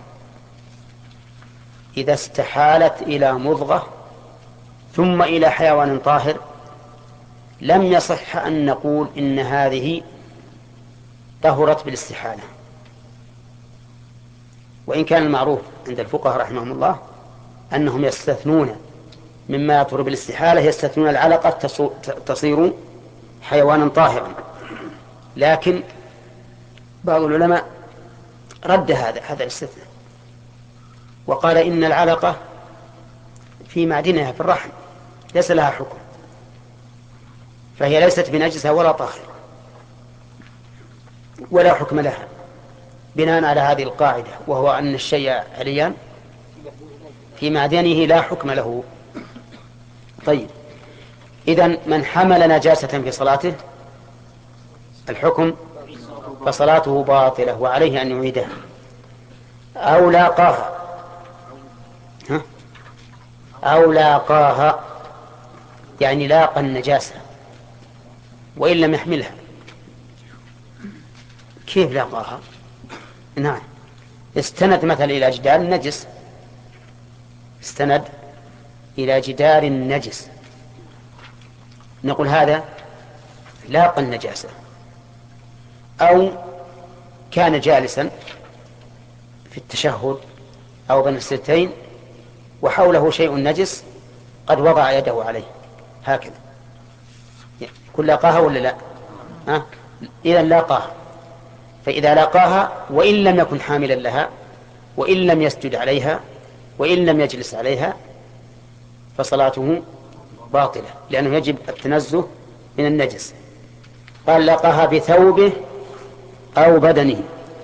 إذا استحالت إلى مضغة ثم إلى حيوان طاهر لم يصح أن نقول إن هذه طهرت بالاستحالة، وإن كان المعروف عند الفقهاء رحمهم الله أنهم يستثنون مما يطهر بالاستحالة، يستثنون العلقة تصير حيوانا طاهرا، لكن بعض العلماء رد هذا هذا الاستثناء وقال إن العلقة في معدنها في الرحم ليس لها حكم، فهي ليست بنجسة ولا طاهرة ولا حكم لها، بناء على هذه القاعدة، وهو أن الشيء عليا في معدنه لا حكم له. طيب، إذن من حمل نجاسة في صلاته الحكم فصلاته باطلة وعليه أن يعيدها. أو لاقاها ها؟ أو لاقاها يعني لاقى النجاسة وإن لم يحملها. كيف لاقاها؟ نعم، استند مثلا إلى جدار النجس، استند إلى جدار النجس، نقول هذا لاقى النجاسة. أو كان جالسا في التشهد أو بين الستين وحوله شيء نجس قد وضع يده عليه هكذا، كل لاقاها ولا لا؟ ها؟ إذا لاقاها، فإذا لاقاها وإن لم يكن حاملا لها وإن لم يسجد عليها وإن لم يجلس عليها فصلاته باطلة، لأنه يجب التنزه من النجس. قال لاقاها بثوبه أو بدنه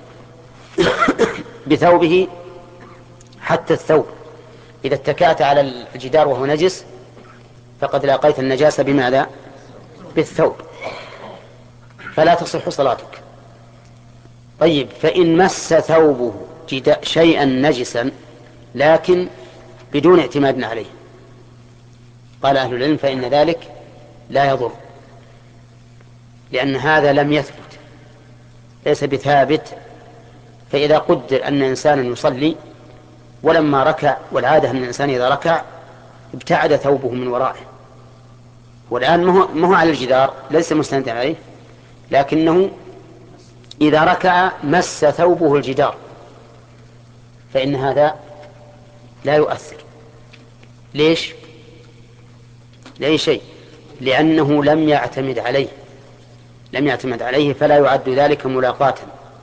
بثوبه حتى الثوب، إذا اتكأت على الجدار وهو نجس فقد لاقيت النجاسة بماذا؟ بالثوب، فلا تصح صلاتك. طيب، فإن مس ثوبه شيئا نجسا لكن بدون اعتماد عليه، قال أهل العلم فإن ذلك لا يضر، لأن هذا لم يثبت، ليس بثابت. فإذا قدر أن إنسانا يصلي ولما ركع، والعادة أن الإنسان إذا ركع ابتعد ثوبه من ورائه، والآن ما هو على الجدار، ليس مستندا عليه، لكنه إذا ركع مس ثوبه الجدار، فإن هذا لا يؤثر. ليش؟ لأي شيء، لأنه لم يعتمد عليه لم يعتمد عليه فلا يعد ذلك ملاقاة.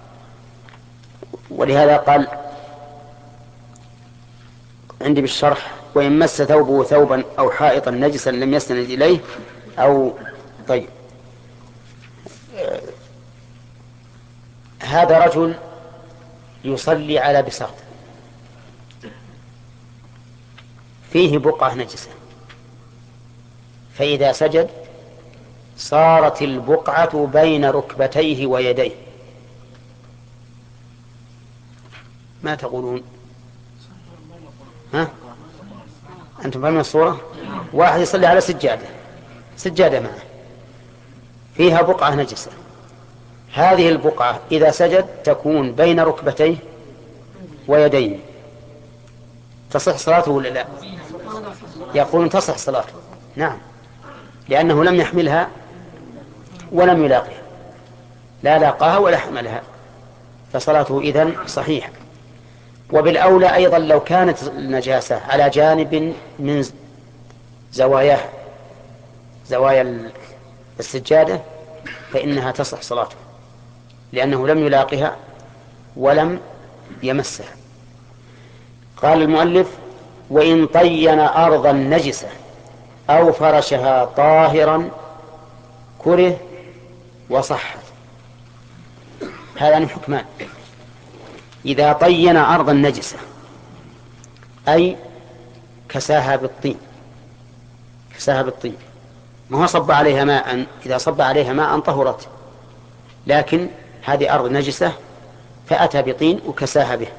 ولهذا قال عندي بالشرح وإن مس ثوبه ثوبا أو حائطا نجسا لم يستند إليه أو. طيب، هذا رجل يصلي على بساط فيه بقعة نجسة، فإذا سجد صارت البقعة بين ركبتيه ويديه، ما تقولون؟ ها؟ أنتم فهمون الصورة؟ واحد يصلي على سجادة سجادة معه فيها بقعة نجسة، هذه البقعة إذا سجد تكون بين ركبتيه ويديه، تصح صلاته ولا لا؟ يقولون تصح صلاته، نعم، لأنه لم يحملها ولم يلاقها، لا لاقاها ولا حملها، فصلاته إذن صحيحة. وبالأولى أيضا لو كانت النجاسة على جانب من زواياه زوايا السجادة فإنها تصح صلاته، لأنه لم يلاقها ولم يمسها. قال المؤلف: وإن طين أرضا نجسة أو فرشها طاهرا كره وصحت. هذان حكمان: إذا طين أرضا نجسة أي كساها بالطين، كساها بالطين، ما هو صب عليها ماء، إذا صب عليها ماء طهرت، لكن هذه أرض نجسة فأتى بطين وكساها به.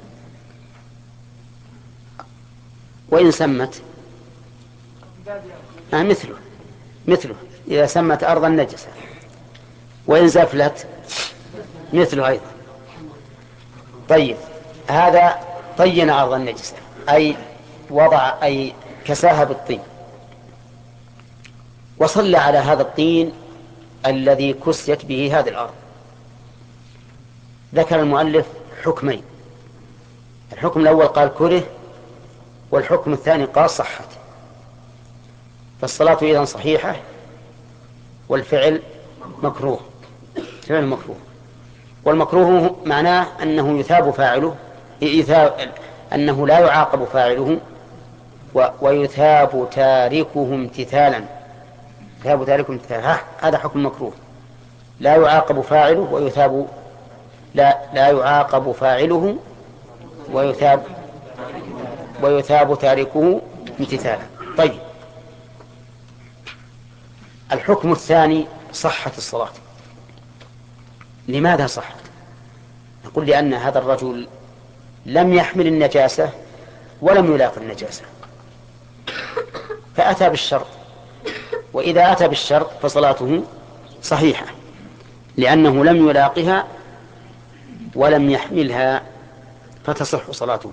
وإن سمت آه مثله مثله إذا سمت أرضا نجسة، وإن زفلت مثله أيضا. طيب، هذا طين أرضا نجسة أي وضع أي كساها بالطين، وصلى على هذا الطين الذي كسيت به هذه الأرض. ذكر المؤلف حكمين: الحكم الأول قال كره، والحكم الثاني قال صحت. فالصلاة إذن صحيحة والفعل مكروه، فعل مكروه. والمكروه معناه أنه يثاب فاعله، يثاب أنه لا يعاقب فاعله ويثاب تاركه امتثالا. يثاب تاركه امتثالا، هذا حكم مكروه، لا يعاقب فاعله ويثاب لا لا يعاقب فاعله ويثاب ويثاب تاركه امتثالا. طيب، الحكم الثاني صحت الصلاة. لماذا صحت؟ نقول لأن هذا الرجل لم يحمل النجاسة ولم يلاق النجاسة، فأتى بالشرط، وإذا أتى بالشرط فصلاته صحيحة، لأنه لم يلاقها ولم يحملها، فتصح صلاته.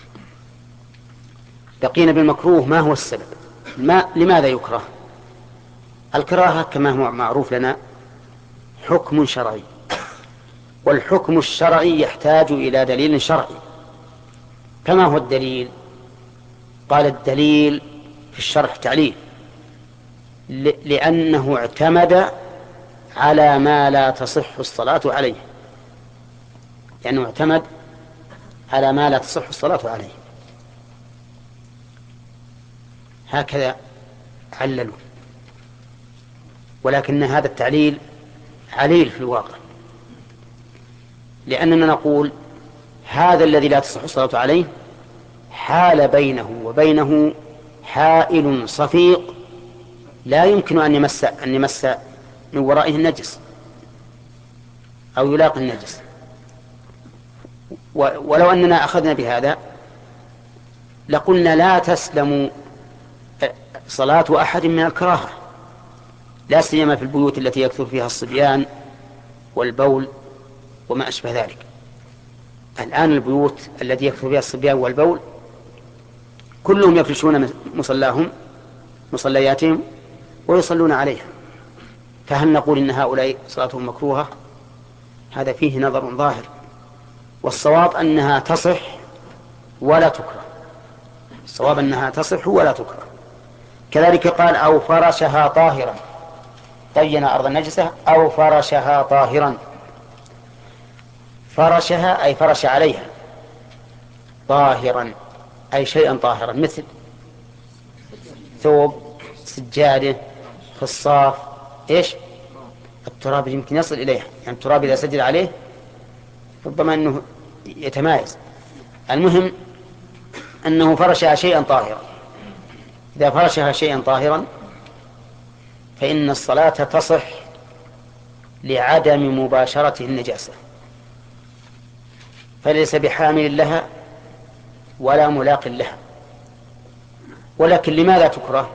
بقينا بالمكروه. ما هو السبب؟ ما لماذا يكره؟ الكراهة كما هو معروف لنا حكم شرعي، والحكم الشرعي يحتاج إلى دليل شرعي. فما هو الدليل؟ قال: الدليل في الشرح تعليل، لأنه اعتمد على ما لا تصح الصلاة عليه، لأنه اعتمد على ما لا تصح الصلاة عليه. هكذا عللوا، ولكن هذا التعليل عليل في الواقع، لأننا نقول هذا الذي لا تصح الصلاة عليه حال بينه وبينه حائل صفيق لا يمكن أن يمس أن يمس من ورائه النجس أو يلاقي النجس. ولو أننا أخذنا بهذا لقلنا لا تسلم صلاة أحد من الكراهة، لا سيما في البيوت التي يكثر فيها الصبيان والبول وما أشبه ذلك. الآن البيوت التي يكثر فيها الصبيان والبول كلهم يفرشون مصلاهم مصلياتهم ويصلون عليها، فهل نقول إن هؤلاء صلاتهم مكروهة؟ هذا فيه نظر ظاهر، والصواب أنها تصح ولا تكره. الصواب أنها تصح ولا تكره. كذلك قال: أو فرشها طاهرا، طين أرض النجسة أو فرشها طاهرا. فرشها أي فرش عليها، طاهرا أي شيئا طاهرا، مثل ثوب، سجادة، خصاف، إيش التراب يمكن يصل إليها، يعني التراب إذا سجد عليه ربما أنه يتمايز. المهم أنه فرشها شيئا طاهرا. إذا فرشها شيئا طاهرا فإن الصلاة تصح لعدم مباشرته النجاسة، فليس بحامل لها ولا ملاق لها. ولكن لماذا تكره؟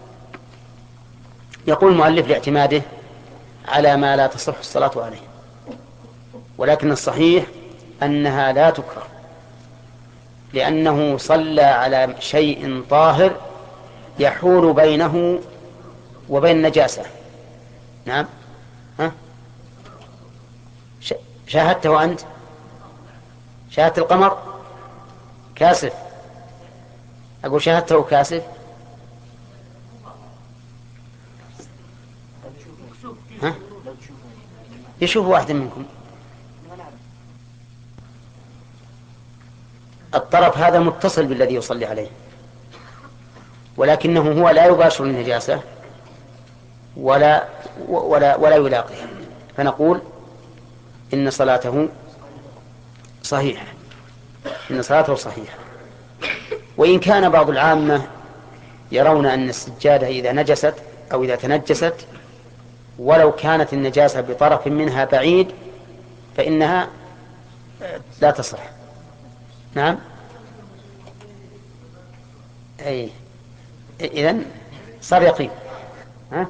يقول المؤلف: لاعتماده على ما لا تصح الصلاة عليه، ولكن الصحيح أنها لا تكره، لأنه صلى على شيء طاهر يحول بينه وبين النجاسة. نعم، ها؟ شاهدته أنت؟ شاهدت القمر كاسف؟ أقول شاهدته كاسف؟ ها؟ يشوف واحد منكم. الطرف هذا متصل بالذي يصلي عليه، ولكنه هو لا يباشر النجاسة ولا ولا ولا يلاقيها، فنقول إن صلاته صحيحة، إن صلاته صحيحة. وإن كان بعض العامة يرون أن السجادة إذا نجست أو إذا تنجست ولو كانت النجاسة بطرف منها بعيد فإنها لا تصح. نعم. أي إذن صار يقين. ها؟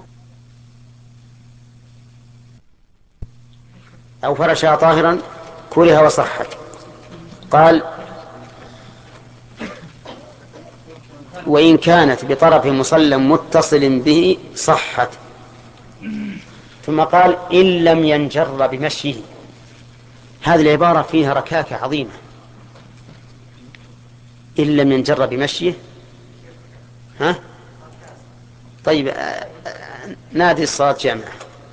أو فرشها طاهرا كره وصحت. قال وإن كانت بطرف مصلى متصل به صحت. ثم قال إن لم ينجر بمشيه. هذه العبارة فيها ركاكة عظيمة. إن لم ينجر بمشيه. ها؟ طيب نادي الصلاة جامعة.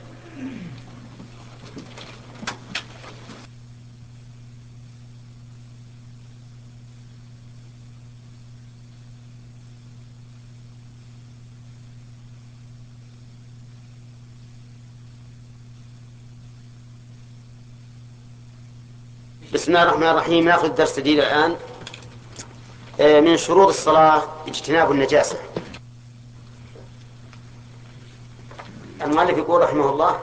بسم الله الرحمن الرحيم. ناخذ درس جديد الآن. من شروط الصلاة اجتناب النجاسة. المؤلف يقول رحمه الله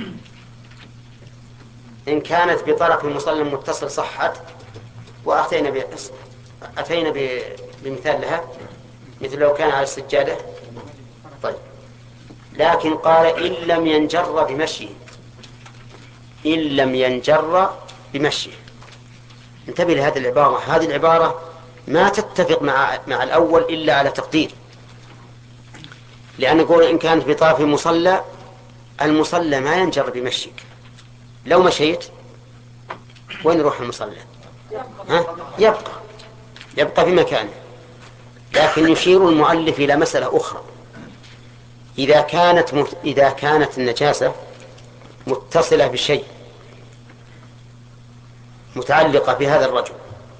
إن كانت بطرف مصلى متصل صحت. وأتينا ب... أتينا ب... بمثال لها مثل لو كان على السجادة. طيب لكن قال إن لم ينجر بمشيه. إن لم ينجر بمشيه. انتبه لهذه العبارة. هذه العبارة ما تتفق مع مع الأول إلا على تقدير، لأن نقول إن كانت بطرف مصلى، المصلى ما ينجر بمشيك. لو مشيت وين يروح المصلى؟ ها؟ يبقى يبقى في مكانه. لكن يشير المؤلف إلى مسألة أخرى. إذا كانت مت... إذا كانت النجاسة متصلة بشيء متعلقة بهذا الرجل،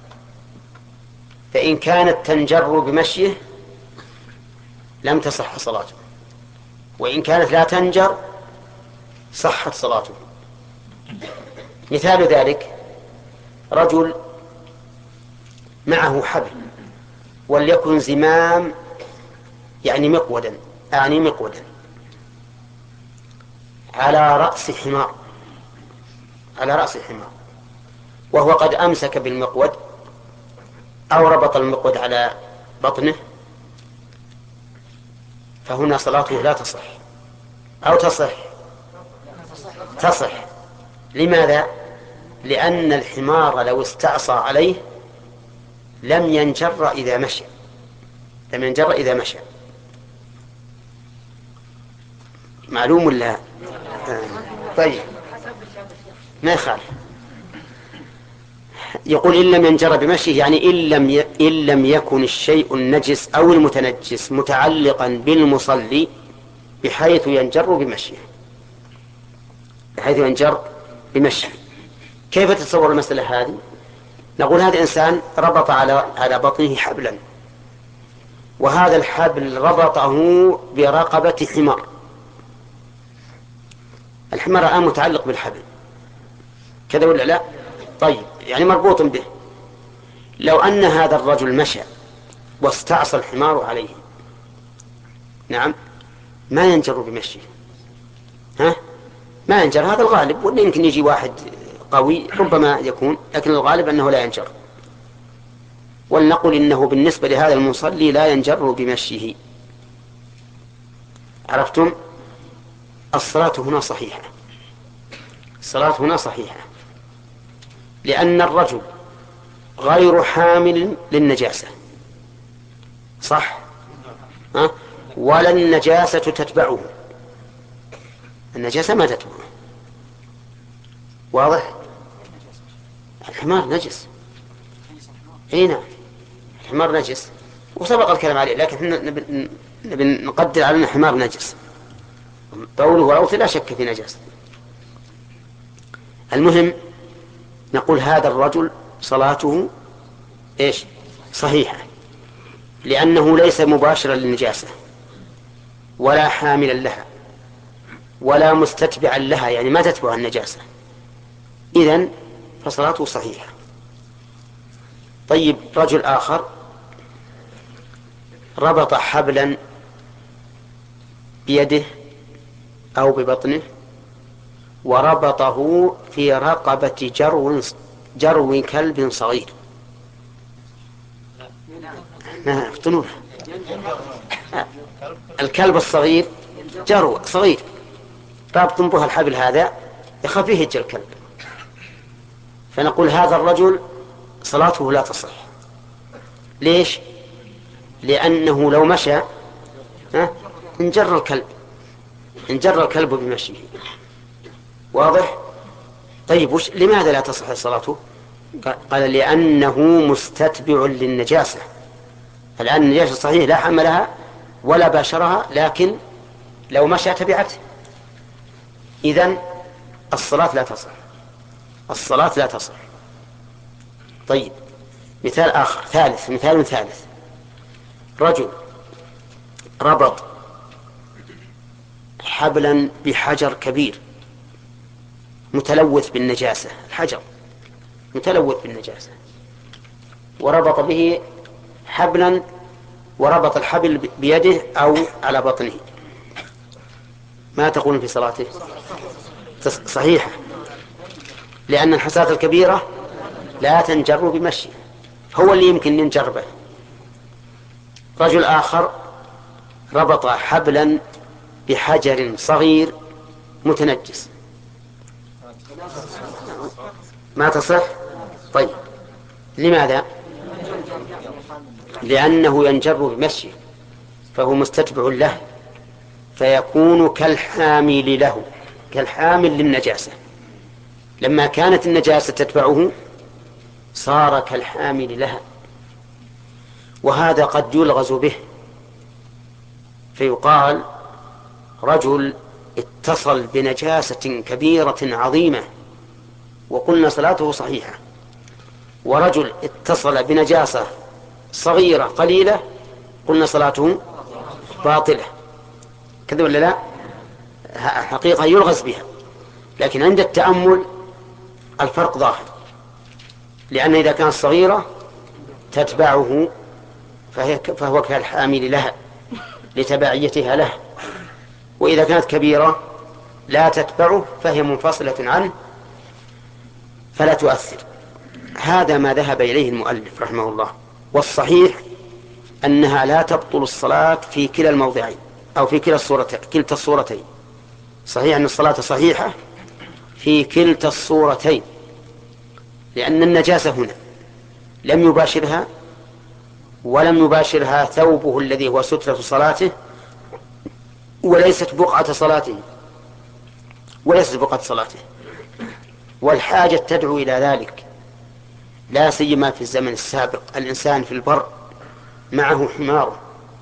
فإن كانت تنجر بمشيه لم تصح صلاته، وإن كانت لا تنجر صحت صلاته. مثال ذلك رجل معه حبل وليكن زمام يعني مقودا أعني مقودا على رأس حمار على رأس حمار وهو قد أمسك بالمقود أو ربط المقود على بطنه، فهنا صلاته لا تصح أو تصح تصح. لماذا؟ لأن الحمار لو استعصى عليه لم ينجر إذا مشى لم ينجر إذا مشى. معلوم ولا؟ آه. طيب ما يخالف. يقول إن لم ينجر بمشيه يعني إن لم ي... إن لم يكن الشيء النجس أو المتنجس متعلقا بالمصلي بحيث ينجر بمشيه بحيث ينجر بمشيه. كيف تتصور المسألة هذه؟ نقول هذا إنسان ربط على على بطنه حبلا، وهذا الحبل ربطه برقبة حمار. الحمار الآن متعلق بالحبل كذا ولا لا؟ طيب يعني مربوط به. لو أن هذا الرجل مشى واستعصى الحمار عليه، نعم، ما ينجر بمشيه. ها؟ ما ينجر. هذا الغالب، ولا يمكن يجي واحد قوي ربما يكون، لكن الغالب أنه لا ينجر. ولنقل إنه بالنسبة لهذا المصلي لا ينجر بمشيه. عرفتم؟ الصلاة هنا صحيحة. الصلاة هنا صحيحة لأن الرجل غير حامل للنجاسة، صح؟ ها؟ ولا النجاسة تتبعه. النجاسة ما تتبعه. واضح؟ الحمار نجس. اي نعم، الحمار نجس وسبق الكلام عليه، لكن نبي نبي نقدر على أن الحمار نجس. بوله وعوثه لا شك في نجاسة. المهم نقول هذا الرجل صلاته ايش؟ صحيحة، لأنه ليس مباشرا للنجاسة ولا حاملا لها ولا مستتبعا لها، يعني ما تتبع النجاسة، إذن فصلاته صحيحة. طيب، رجل آخر ربط حبلا بيده أو ببطنه وربطه في رقبة جرو جرو كلب صغير. الكلب الصغير جرو صغير رابط به الحبل هذا يخاف يهج الكلب، فنقول هذا الرجل صلاته لا تصح. ليش؟ لأنه لو مشى انجر الكلب انجر الكلب بمشيه. واضح؟ طيب، وش لماذا لا تصح صلاته؟ قال لأنه مستتبع للنجاسة. الآن النجاسة صحيح لا حملها ولا باشرها، لكن لو مشى تبعته، إذن الصلاة لا تصح، الصلاة لا تصح. طيب، مثال آخر ثالث مثال ثالث رجل ربط حبلا بحجر كبير متلوث بالنجاسة، الحجر متلوث بالنجاسة، وربط به حبلا وربط الحبل بيده أو على بطنه، ما تقول في صلاته؟ صحيحة، لأن الحصاة الكبيرة لا تنجر بمشي، هو اللي يمكن ينجر به. رجل آخر ربط حبلا بحجر صغير متنجس، ما تصح. طيب، لماذا؟ لأنه ينجر بمشي فهو مستتبع له، فيكون كالحامل له، كالحامل للنجاسة. لما كانت النجاسة تتبعه صار كالحامل لها، وهذا قد يلغز به، فيقال رجل اتصل بنجاسة كبيرة عظيمة وقلنا صلاته صحيحة، ورجل اتصل بنجاسة صغيرة قليلة قلنا صلاته باطلة. كذا ولا لا؟ حقيقة يلغز بها، لكن عند التأمل الفرق ظاهر، لأن إذا كانت صغيرة تتبعه فهي فهو كالحامل لها لتبعيتها له، وإذا كانت كبيرة لا تتبعه فهي منفصلة عنه فلا تؤثر. هذا ما ذهب إليه المؤلف رحمه الله، والصحيح أنها لا تبطل الصلاة في كلا الموضعين أو في كلا الصورتين، كلتا الصورتين. صحيح أن الصلاة صحيحة في كلتا الصورتين، لأن النجاسة هنا لم يباشرها ولم يباشرها ثوبه الذي هو سترة صلاته، وليست بقعة صلاته وليست بقعة صلاته، والحاجة تدعو إلى ذلك، لا سيما في الزمن السابق. الإنسان في البر معه حماره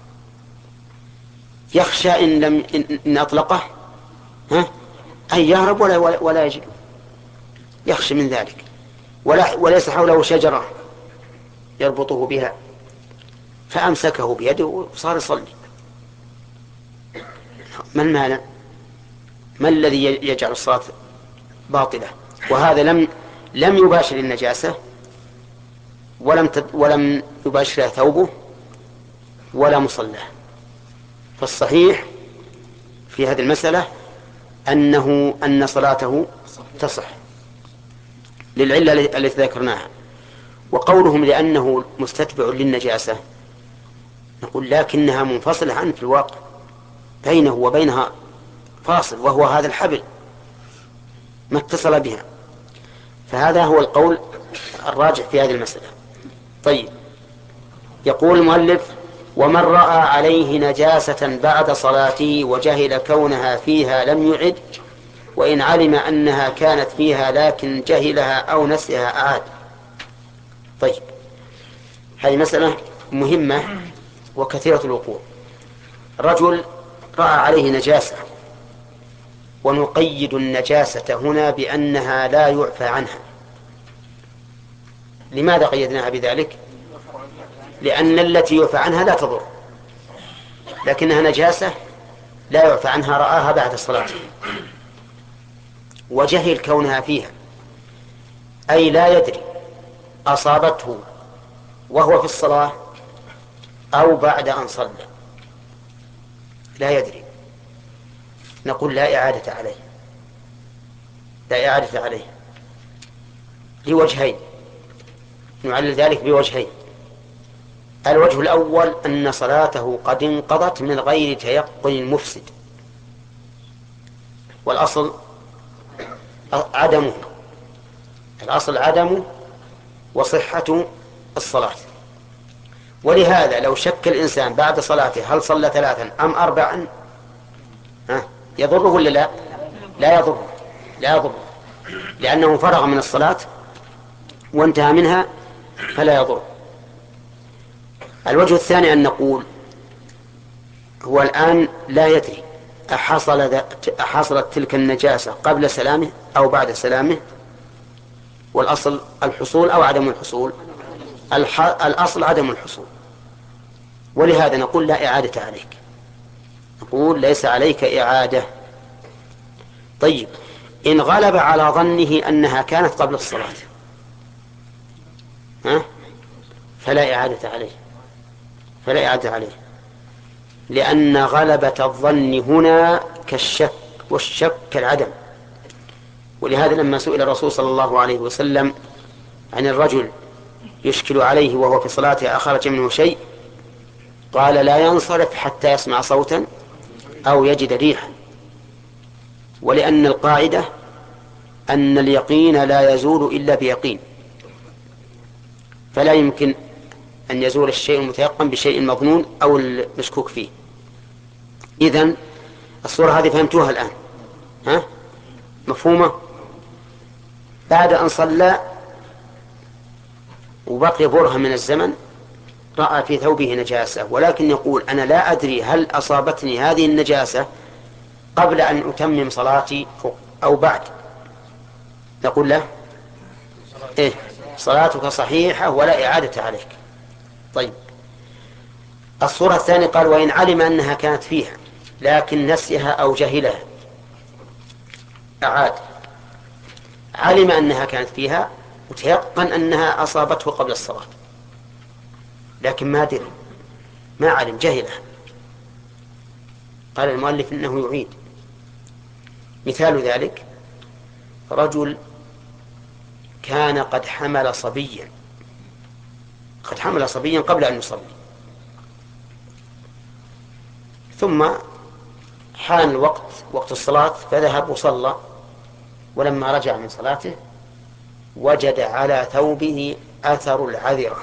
يخشى إن لم إن أطلقه ها أن يهرب ولا ولا يجد، يخشى من ذلك، ولا وليس حوله شجرة يربطه بها، فأمسكه بيده وصار يصلي. ما المانع؟ ما الذي يجعل الصلاة باطلة؟ وهذا لم لم يباشر النجاسة ولم ولم يباشرها ثوبه ولا مصلاه. فالصحيح في هذه المسألة أنه أن صلاته تصح للعلة التي ذكرناها. وقولهم لأنه مستتبع للنجاسة نقول لكنها منفصلة عنه في الواقع، بينه وبينها فاصل، وهو هذا الحبل ما اتصل بها. فهذا هو القول الراجح في هذه المسألة. طيب، يقول المؤلف: ومن رأى عليه نجاسة بعد صلاته وجهل كونها فيها لم يعد، وإن علم أنها كانت فيها لكن جهلها أو نسيها أعاد. طيب، هذه مسألة مهمة وكثيرة الوقوع. رجل رأى عليه نجاسة، ونقيد النجاسة هنا بأنها لا يعفى عنها. لماذا قيدناها بذلك؟ لأن التي يعفى عنها لا تضر، لكنها نجاسة لا يعفى عنها، رآها بعد الصلاة وجهل كونها فيها، أي لا يدري أصابته وهو في الصلاة أو بعد أن صلى، لا يدري، نقول لا إعادة عليه، لا إعادة عليه لوجهين، نعلل ذلك بوجهين. الوجه الأول أن صلاته قد انقضت من غير تيقن المفسد، والأصل عدمه، الأصل عدمه وصحة الصلاة. ولهذا لو شك الإنسان بعد صلاته هل صلى ثلاثا أم أربعا ها يضره ولا لا؟ لا يضره، لا يضره، لأنه فرغ من الصلاة وانتهى منها فلا يضر. الوجه الثاني أن نقول هو الآن لا يدري أحصل أحصلت تلك النجاسة قبل سلامه أو بعد سلامه، والأصل الحصول أو عدم الحصول، الأصل عدم الحصول، ولهذا نقول لا إعادة عليك، نقول ليس عليك إعادة. طيب إن غلب على ظنه أنها كانت قبل الصلاة ها؟ فلا إعادة عليه، فلا إعادة عليه، لأن غلبة الظن هنا كالشك، والشك كالعدم. ولهذا لما سئل الرسول صلى الله عليه وسلم عن الرجل يشكل عليه وهو في صلاته أخرج منه شيء، قال لا ينصرف حتى يسمع صوتا أو يجد ريحا، ولأن القاعدة أن اليقين لا يزول إلا بيقين، فلا يمكن أن يزول الشيء المتيقن بشيء مظنون أو المشكوك فيه. إذن الصورة هذه فهمتوها الآن ها؟ مفهومة؟ بعد أن صلى وبقي برهة من الزمن رأى في ثوبه نجاسة، ولكن يقول أنا لا أدري هل أصابتني هذه النجاسة قبل أن أتمم صلاتي أو بعد، نقول له إيه صلاتك صحيحة ولا إعادة عليك. طيب الصورة الثانية قال وإن علم أنها كانت فيها لكن نسيها أو جهلها أعاد، علم أنها كانت فيها وتيقن أنها أصابته قبل الصلاة لكن ما دري، ما علم، جهلها، قال المؤلف إنه يعيد. مثال ذلك رجل كان قد حمل صبيا، قد حمل صبيا قبل أن يصلي، ثم حان الوقت وقت الصلاة فذهب وصلى، ولما رجع من صلاته وجد على ثوبه أثر العذرة،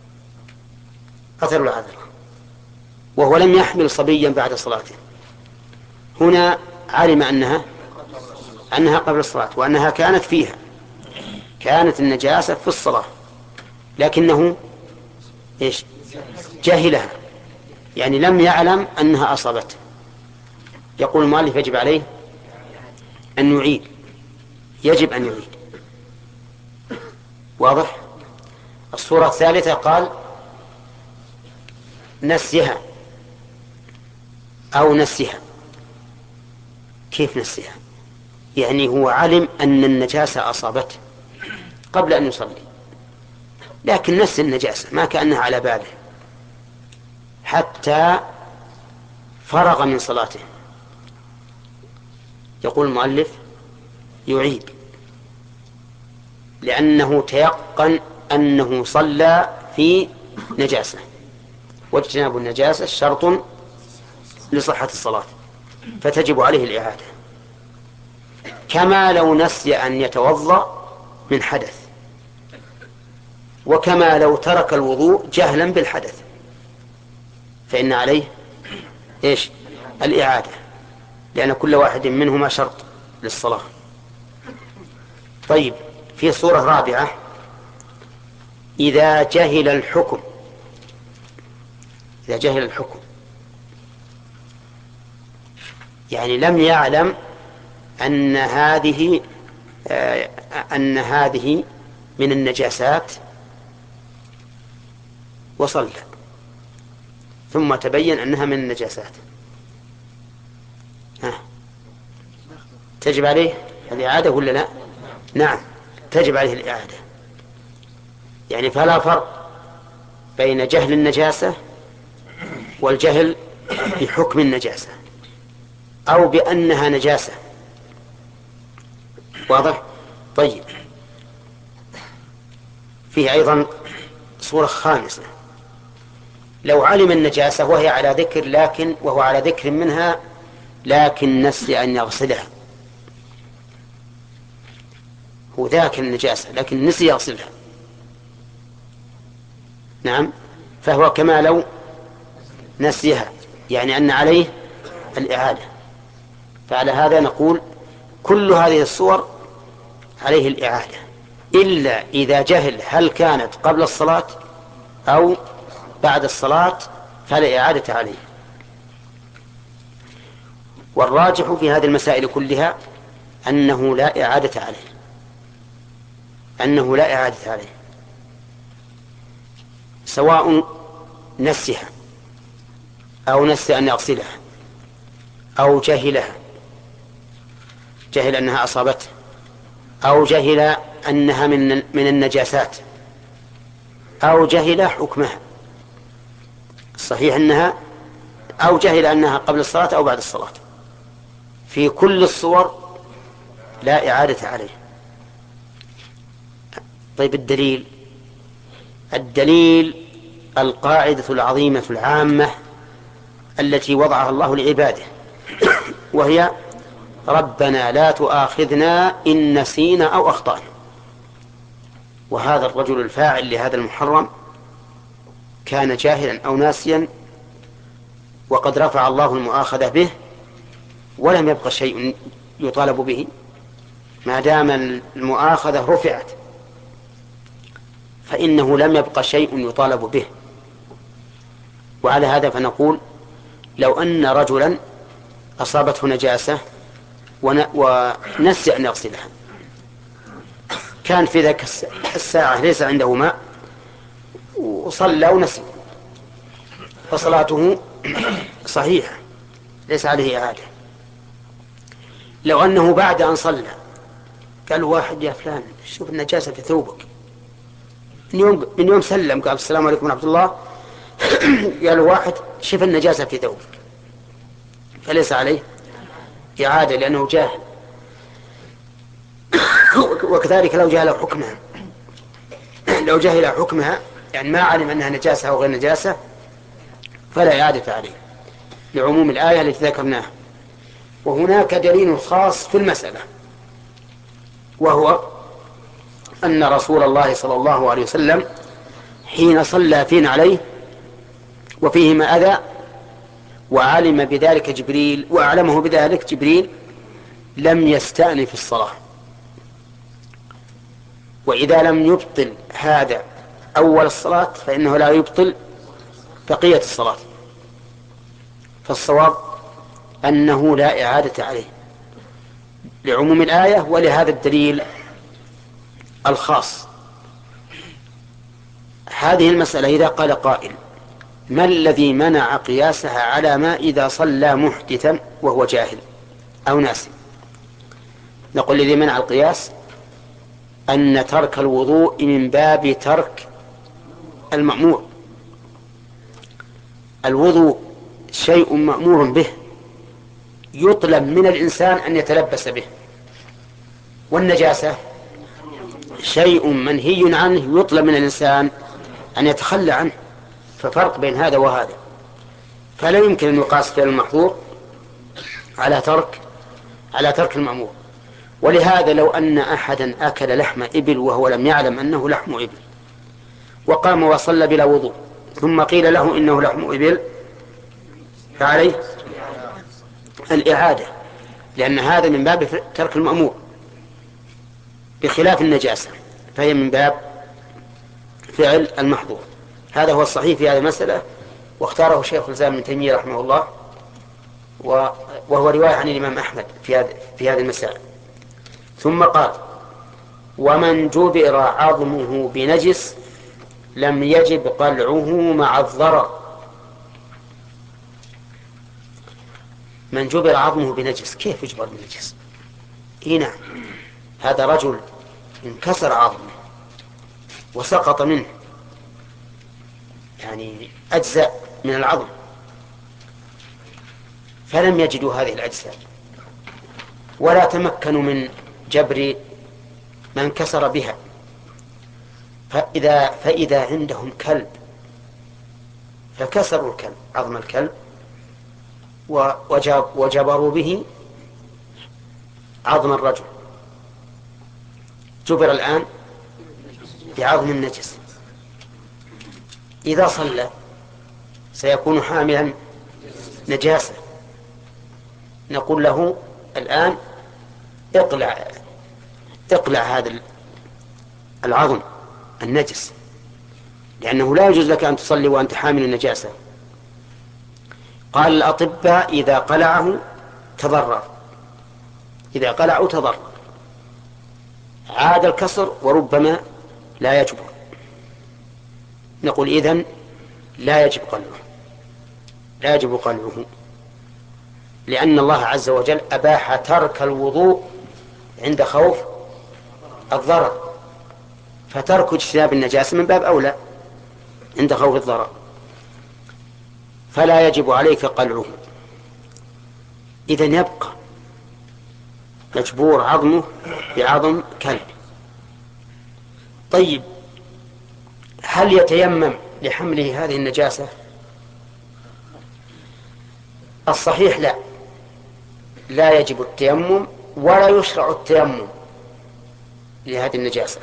أثر العذرة وهو لم يحمل صبيا بعد صلاته. هنا علم أنها أنها قبل الصلاة وأنها كانت فيها، كانت النجاسة في الصلاة، لكنه إيش جاهلها، يعني لم يعلم أنها أصابته. يقول المؤلف يجب عليه أن يعيد، يجب أن يعيد. واضح؟ الصورة الثالثة قال نسيها أو نسيها. كيف نسيها؟ يعني هو علم أن النجاسة أصابته قبل أن يصلي، لكن نسي النجاسة ما كأنها على باله حتى فرغ من صلاته. يقول المؤلف يعيد، لأنه تيقن أنه صلى في نجاسة، واجتناب النجاسة شرط لصحة الصلاة، فتجب عليه الإعادة، كما لو نسي أن يتوضأ من حدث، وكما لو ترك الوضوء جهلا بالحدث، فإن عليه إيش الإعادة، لأن كل واحد منهما شرط للصلاة. طيب في صورة رابعة إذا جهل الحكم، إذا جهل الحكم يعني لم يعلم أن هذه آه أن هذه من النجاسات وصلى، ثم تبين أنها من النجاسات، ها تجب عليه الإعادة ولا لا؟ نعم تجب عليه الإعادة. يعني فلا فرق بين جهل النجاسة والجهل بحكم النجاسة أو بأنها نجاسة. واضح؟ طيب، فيه أيضا صورة خامسة: لو علم النجاسة وهي على ذكر لكن وهو على ذكر منها لكن نسي أن يغسلها، هو ذاكر النجاسة لكن نسي يغسلها، نعم، فهو كما لو نسيها، يعني أن عليه الإعادة. فعلى هذا نقول كل هذه الصور عليه الإعادة، إلا إذا جهل هل كانت قبل الصلاة أو بعد الصلاة فلا إعادة عليه. والراجح في هذه المسائل كلها أنه لا إعادة عليه، أنه لا إعادة عليه سواء نسيها أو نسي أن يغسلها أو جهلها، جهل أنها أصابته أو جهل أنها من من النجاسات أو جهل حكمها، الصحيح أنها أو جهل أنها قبل الصلاة أو بعد الصلاة، في كل الصور لا إعادة عليه. طيب الدليل الدليل القاعدة العظيمة العامة التي وضعها الله لعباده، وهي ربنا لا تؤاخذنا إن نسينا أو أخطأنا. وهذا الرجل الفاعل لهذا المحرم كان جاهلا أو ناسيا، وقد رفع الله المؤاخذة به ولم يبقى شيء يطالب به، ما دام المؤاخذة رفعت فإنه لم يبقى شيء يطالب به. وعلى هذا فنقول لو أن رجلا أصابته نجاسة ونسي أن يغسلها، كان في ذاك الساعة ليس عنده ماء وصلى ونسي، فصلاته صحيحة ليس عليه إعادة. لو أنه بعد أن صلى قال واحد يا فلان شوف النجاسة في ثوبك، من يوم, من يوم سلم قال السلام عليكم ورحمة الله، قال واحد شوف النجاسة في ثوبك، فليس عليه إعادة لأنه جاهل. وكذلك لو جهل حكمها، لو جهل حكمها يعني ما علم أنها نجاسة أو غير نجاسة فلا إعادة عليه لعموم الآية التي ذكرناها. وهناك دليل خاص في المسألة، وهو أن رسول الله صلى الله عليه وسلم حين صلى فينا عليه وفيهما أذى وعلم بذلك جبريل وأعلمه بذلك جبريل لم يستأنف الصلاة. وإذا لم يبطل هذا أول الصلاة فإنه لا يبطل بقية الصلاة. فالصواب أنه لا إعادة عليه لعموم الآية ولهذا الدليل الخاص. هذه المسألة إذا قال قائل ما الذي منع قياسها على ما إذا صلى محدثا وهو جاهل أو ناسي؟ نقول الذي منع القياس أن ترك الوضوء من باب ترك المأمور. الوضوء شيء مأمور به يطلب من الإنسان أن يتلبس به، والنجاسة شيء منهي عنه يطلب من الإنسان أن يتخلى عنه، ففرق بين هذا وهذا. فلا يمكن أن يقاس فعل المحظور على ترك على ترك المأمور. ولهذا لو أن أحدا أكل لحم إبل وهو لم يعلم أنه لحم إبل وقام وصلى بلا وضوء ثم قيل له إنه لحم إبل فعليه الإعادة، لأن هذا من باب ترك المأمور بخلاف النجاسة فهي من باب فعل المحظور. هذا هو الصحيح في هذه المسألة، واختاره شيخ الإسلام ابن تيمية رحمه الله، وهو رواية عن الإمام أحمد في هذه في هذه المسائل. ثم قال ومن جبر عظمه بنجس لم يجب قلعه مع الضرر. من جبر عظمه بنجس. كيف يجبر بنجس؟ إيه نعم، هذا رجل انكسر عظمه وسقط منه، يعني أجزاء من العظم، فلم يجدوا هذه الأجزاء ولا تمكنوا من جبر من كسر بها. فإذا, فإذا عندهم كلب فكسروا الكلب عظم الكلب وجب وجبروا به عظم الرجل، جبر الآن بعظم النجس. إذا صلى سيكون حاملا نجاسة، نقول له الآن اقلع اقلع هذا العظم النجس، لأنه لا يجوز لك أن تصلي وأنت حامل النجاسة. قال الأطباء إذا قلعه تضرر، إذا قلعه تضرر، عاد الكسر وربما لا يجبر. نقول إذن لا يجب قلعه، لا يجب قلعه، لأن الله عز وجل أباح ترك الوضوء عند خوف الضرر، فترك اجتناب النجاسة من باب أولى عند خوف الضرر، فلا يجب عليك قلعه. إذن يبقى مجبور عظمه بعظم كلب. طيب، هل يتيمم لحمله هذه النجاسة؟ الصحيح لا، لا يجب التيمم ولا يشرع التيمم لهذه النجاسة.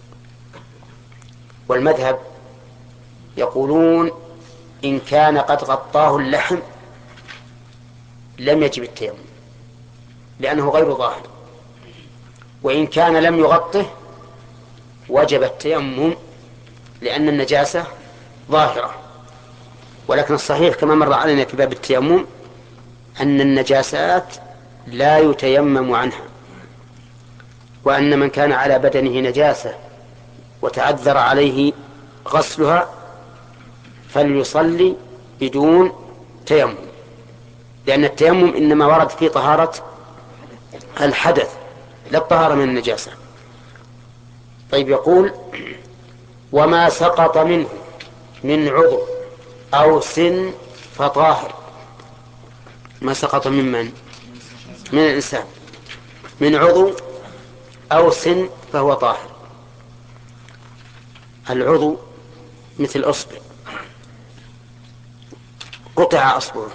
والمذهب يقولون إن كان قد غطاه اللحم لم يجب التيمم لأنه غير ظاهر، وإن كان لم يغطه وجب التيمم لأن النجاسة ظاهرة. ولكن الصحيح كما مر علينا في باب التيمم أن النجاسات لا يتيمم عنها، وأن من كان على بدنه نجاسة وتعذر عليه غسلها فليصلي بدون تيمم، لأن التيمم إنما ورد في طهارة الحدث لا الطهارة من النجاسة. طيب، يقول وما سقط منه من عضو أو سن فطاهر. ما سقط من من؟ من الإنسان، من عضو أو سن فهو طاهر. العضو مثل أصبع قطع أصبعه،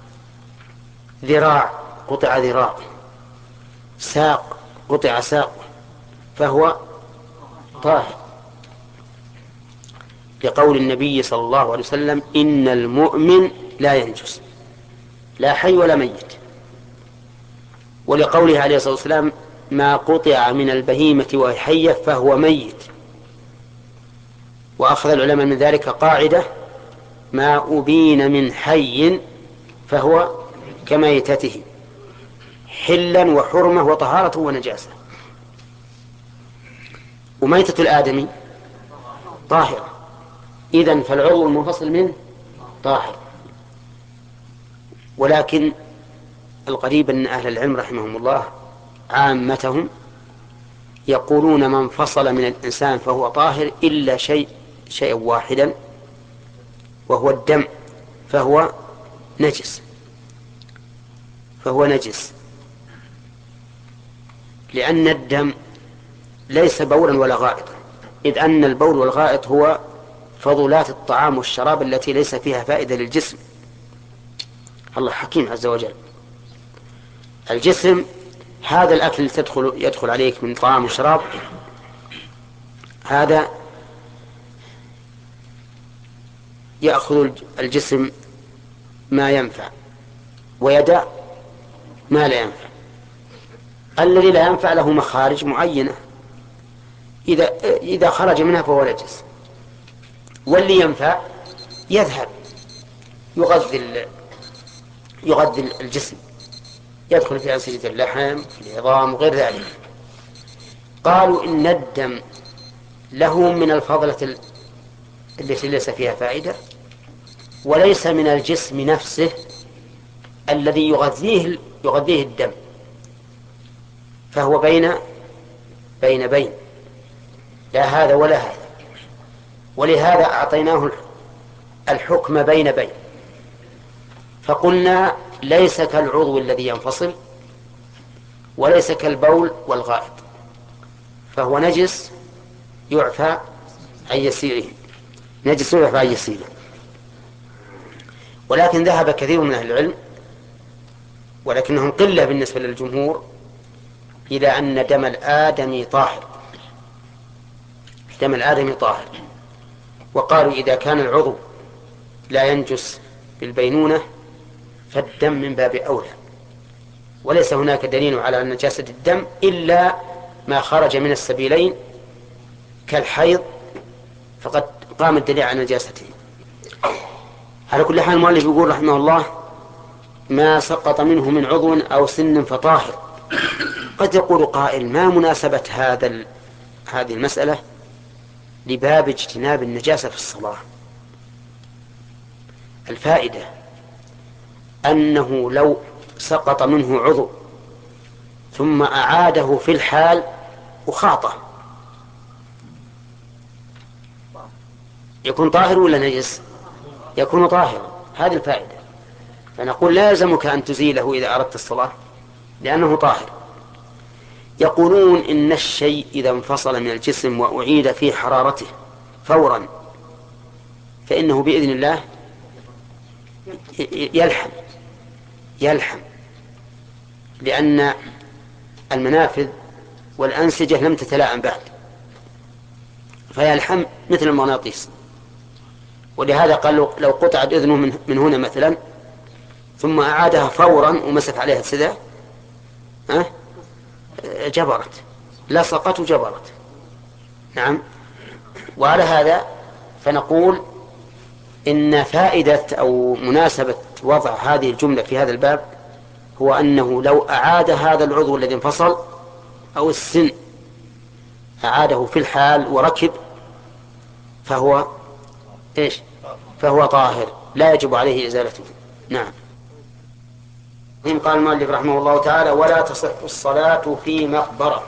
ذراع قطع ذراع، ساق قطع ساق، فهو طاهر، لقول النبي صلى الله عليه وسلم إن المؤمن لا ينجس، لا حي ولا ميت، ولقوله عليه الصلاة والسلام ما قطع من البهيمة وهي حية فهو ميت. وأخذ العلماء من ذلك قاعدة ما أبين من حي فهو كميتته حلا وحرمة وطهارة ونجاسة. وميتة الآدمي طاهرة، إذن فالعضو المنفصل منه طاهر. ولكن القريب أن أهل العلم رحمهم الله عامتهم يقولون من فصل من الإنسان فهو طاهر إلا شيء شيء واحدا وهو الدم، فهو نجس، فهو نجس لأن الدم ليس بولا ولا غائطا، إذ أن البول والغائط هو فضلات الطعام والشراب التي ليس فيها فائدة للجسم. الله حكيم عز وجل. الجسم هذا الأكل تدخل يدخل عليك من طعام وشراب، هذا يأخذ الجسم ما ينفع ويدع ما لا ينفع. الذي لا ينفع له مخارج معينة، إذا إذا خرج منها فهو نجس، واللي ينفع يذهب يغذي يغذي الجسم، يدخل في أنسجة اللحم في العظام وغير ذلك. قالوا إن الدم له من الفضلة التي ليس فيها فائدة، وليس من الجسم نفسه الذي يغذيه يغذيه الدم، فهو بين بين بين لا هذا ولا هذا، ولهذا أعطيناه الحكم بين بين، فقلنا ليس كالعضو الذي ينفصل وليس كالبول والغائط، فهو نجس يعفى عن يسيره، نجس يعفى عن يسيره. ولكن ذهب كثير من أهل العلم، ولكنهم قلة بالنسبة للجمهور، إلى أن دم الآدمي طاهر، دم الآدمي طاهر، وقالوا إذا كان العضو لا ينجس بالبينونة فالدم من باب أولى، وليس هناك دليل على نجاسة الدم إلا ما خرج من السبيلين كالحيض، فقد قام الدليل على نجاسته. على كل حال المؤلف يقول رحمه الله ما سقط منه من عضو أو سن فطاهر. قد يقول قائل ما مناسبة هذا ال... هذه المسألة لباب اجتناب النجاسة في الصلاة؟ الفائدة أنه لو سقط منه عضو ثم أعاده في الحال وخاطه يكون طاهر ولا نجس؟ يكون طاهر. هذه الفائدة. فنقول لا يلزمك أن تزيله إذا أردت الصلاة لأنه طاهر. يقولون إن الشيء إذا انفصل من الجسم وأعيد في حرارته فورا فإنه بإذن الله يلحم يلحم لأن المنافذ والأنسجة لم تتلائم بعد، فيلحم مثل المغناطيس. ولهذا قال لو قطعت أذنه من, من هنا مثلا ثم أعادها فورا ومسك عليها السدى ها جبرت، لصقت وجبرت. نعم. وعلى هذا فنقول إن فائدة أو مناسبة وضع هذه الجملة في هذا الباب هو أنه لو أعاد هذا العضو الذي انفصل أو السن أعاده في الحال وركب فهو إيش؟ فهو طاهر لا يجب عليه إزالته. نعم. قال المؤلف رحمه الله تعالى ولا تصح الصلاة في مقبرة.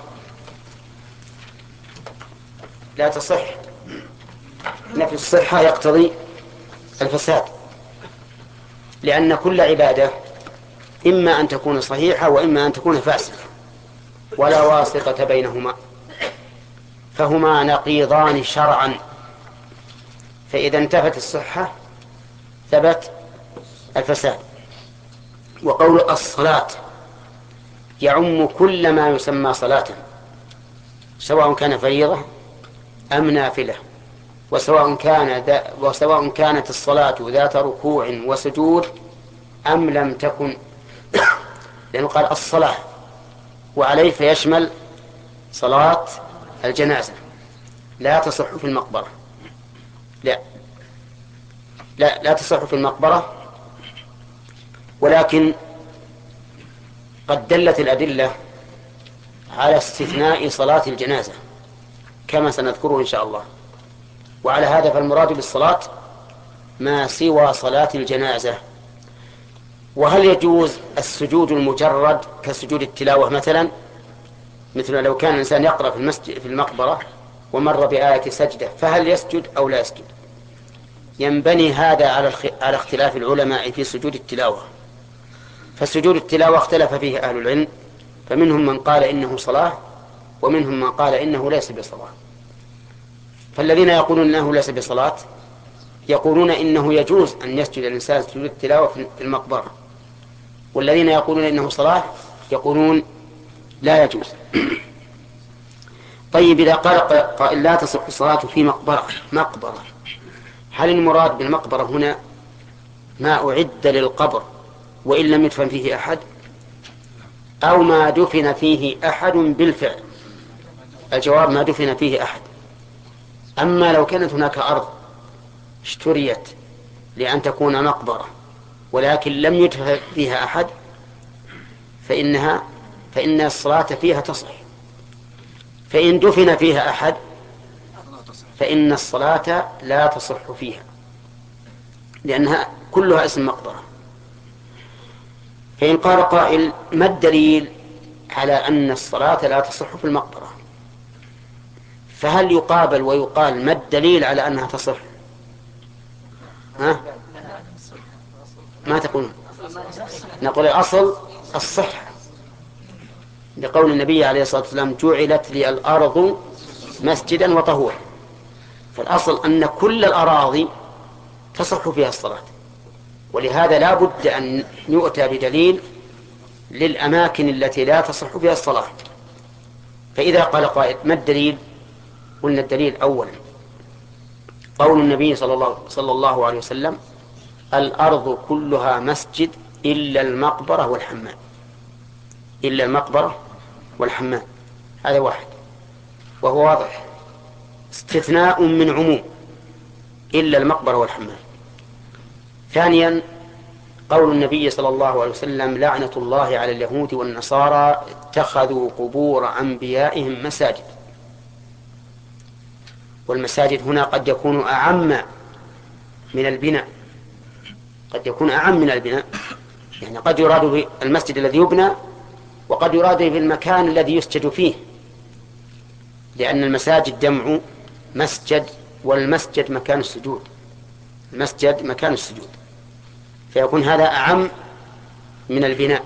لا تصح، نفي الصحة يقتضي الفساد، لأن كل عبادة إما أن تكون صحيحة وإما أن تكون فاسدة ولا واسطة بينهما، فهما نقيضان شرعا، فإذا انتفت الصحة ثبت الفساد. وقول الصلاة يعم كل ما يسمى صلاة سواء كان فريضة أم نافلة، وسواء كان ذا وسواء كانت الصلاة ذات ركوع وسجود أم لم تكن، لأنه قال الصلاة وعليه فيشمل صلاة الجنازة. لا تصح في المقبرة، لا لا لا تصح في المقبرة، ولكن قد دلت الأدلة على استثناء صلاة الجنازة كما سنذكره إن شاء الله. وعلى هذا فالمراد بالصلاة ما سوى صلاة الجنازة. وهل يجوز السجود المجرد كسجود التلاوة مثلا، مثل لو كان الإنسان يقرأ في المسجد في المقبرة ومر بآية سجدة فهل يسجد أو لا يسجد؟ ينبني هذا على على اختلاف العلماء في سجود التلاوة. فسجود التلاوة اختلف فيه أهل العلم، فمنهم من قال إنه صلاة ومنهم من قال إنه ليس بصلاة. فالذين يقولون إنه ليس بصلاة يقولون إنه يجوز أن يسجد الإنسان سجود التلاوة في المقبرة، والذين يقولون إنه صلاة يقولون لا يجوز. طيب إذا قال قائل لا تصح الصلاة في مقبرة، مقبرة هل المراد بالمقبرة هنا ما أعد للقبر وإن لم يدفن فيه أحد، أو ما دفن فيه أحد بالفعل؟ الجواب ما دفن فيه أحد. أما لو كانت هناك أرض اشتريت لأن تكون مقبرة ولكن لم يدفن فيها أحد فإنها فإن الصلاة فيها تصح. فإن دفن فيها أحد فإن الصلاة لا تصح فيها لأنها كلها اسم مقبرة. فإن قال قائل: ما الدليل على أن الصلاة لا تصح في المقبرة؟ فهل يقابل ويقال: ما الدليل على أنها تصح؟ ها؟ ما تقولون؟ نقول الأصل الصحة، لقول النبي عليه الصلاة والسلام: جعلت لي الأرض مسجدا وطهورا. فالأصل أن كل الأراضي تصح فيها الصلاة، ولهذا لا بد أن يؤتى بدليل للأماكن التي لا تصح فيها الصلاة. فإذا قال قائل: ما الدليل؟ قلنا الدليل أولا قول النبي صلى الله, صلى الله عليه وسلم: الأرض كلها مسجد إلا المقبرة والحمام. إلا المقبرة والحمام، هذا واحد، وهو واضح، استثناء من عموم إلا المقبرة والحمام. ثانيا قول النبي صلى الله عليه وسلم: لعنة الله على اليهود والنصارى اتخذوا قبور أنبيائهم مساجد. والمساجد هنا قد يكون أعم من البناء، قد يكون أعم من البناء، يعني قد يراد بالمسجد الذي يبنى، وقد يراد بالمكان الذي يسجد فيه، لأن المساجد جمع مسجد، والمسجد مكان السجود، المسجد مكان السجود، فيكون هذا أعم من البناء.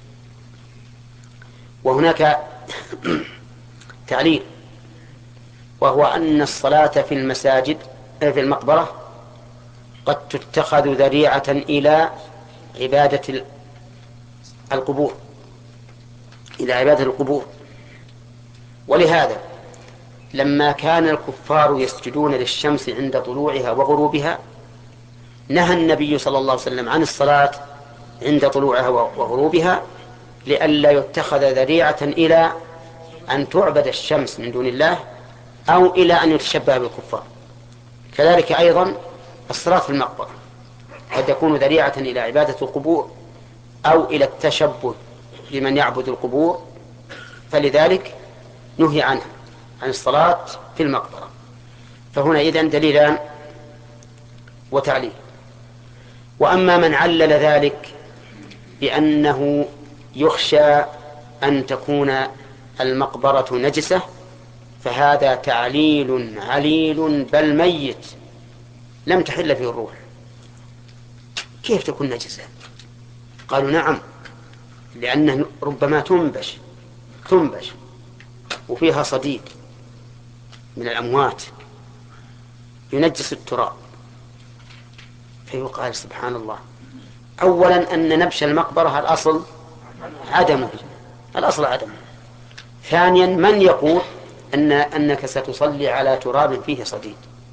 وهناك تعليل، وهو أن الصلاة في المساجد في المقبرة قد تتخذ ذريعة إلى عبادة القبور، إلى عبادة القبور. ولهذا لما كان الكفار يسجدون للشمس عند طلوعها وغروبها، نهى النبي صلى الله عليه وسلم عن الصلاة عند طلوعها وغروبها، لئلا يتخذ ذريعة إلى أن تعبد الشمس من دون الله، أو إلى أن يتشبه بالكفار. كذلك أيضا الصلاة في المقبرة قد تكون ذريعة إلى عبادة القبور أو إلى التشبه لمن يعبد القبور، فلذلك نهي عنها، عن الصلاة في المقبرة. فهنا إذن دليلان وتعليل. وأما من علل ذلك بأنه يخشى أن تكون المقبرة نجسة، فهذا تعليل عليل بل ميت لم تحل فيه الروح. كيف تكون نجسة؟ قالوا: نعم، لأنه ربما تنبش تنبش وفيها صديد من الأموات ينجس التراب. فيقال: سبحان الله، أولا أن نبش المقبرة الأصل عدمه، الأصل عدمه. ثانيا من يقول أن أنك ستصلي على تراب فيه صديد؟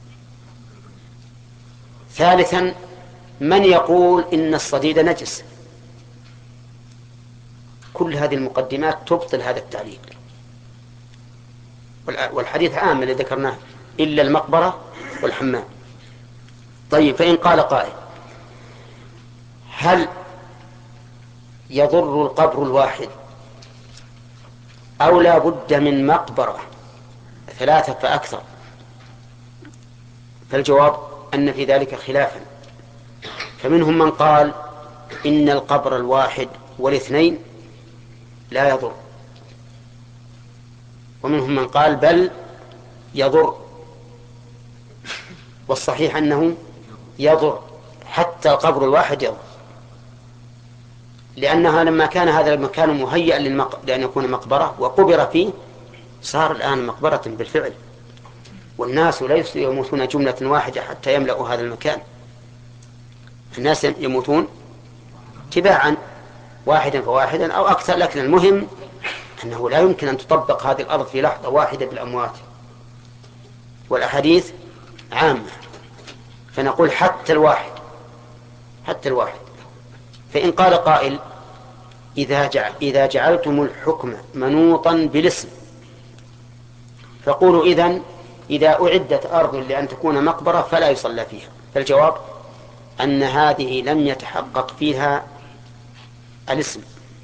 ثالثا من يقول إن الصديد نجس؟ كل هذه المقدمات تبطل هذا التعليل. والحديث عام الذي ذكرناه: إلا المقبرة والحمام. طيب، فإن قال قائل: هل يضر القبر الواحد أو لا بد من مقبرة ثلاثة فأكثر؟ فالجواب أن في ذلك خلافا. فمنهم من قال إن القبر الواحد والاثنين لا يضر، ومنهم من قال بل يضر، والصحيح أنه يضر، حتى القبر الواحد يضر، لأنها لما كان هذا المكان مهيئا للمق... لأن يكون مقبرة وقبر فيه، صار الآن مقبرة بالفعل، والناس ليسوا يموتون جملة واحدة حتى يملأوا هذا المكان. الناس يموتون تباعا، واحدا فواحدا أو أكثر، لكن المهم أنه لا يمكن أن تطبق هذه الأرض في لحظة واحدة بالأموات، والأحاديث عامة. فنقول حتى الواحد حتى الواحد. فإن قال قائل: إذا جعل إذا جعلتم الحكم منوطا بالاسم، فقولوا إذن إذا أعدت أرض لأن تكون مقبرة فلا يصلى فيها. فالجواب أن هذه لم يتحقق فيها الاسم،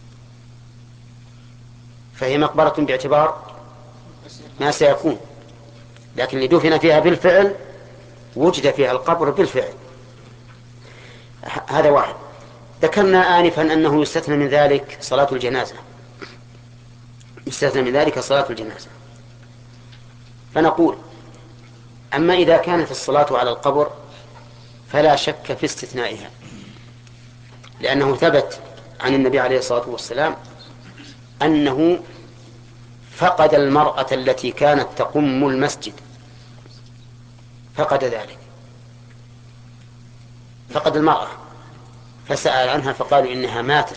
فهي مقبرة باعتبار ما سيكون، لكن اللي دفن فيها بالفعل وجد فيها القبر بالفعل. هذا واحد. ذكرنا آنفا أنه يستثنى من ذلك صلاة الجنازة، يستثنى من ذلك صلاة الجنازة. فنقول أما إذا كانت الصلاة على القبر فلا شك في استثنائها، لأنه ثبت عن النبي عليه الصلاة والسلام أنه فقد المرأة التي كانت تقم المسجد، فقد ذلك، فقد المرأة، فسأل عنها فقالوا إنها ماتت،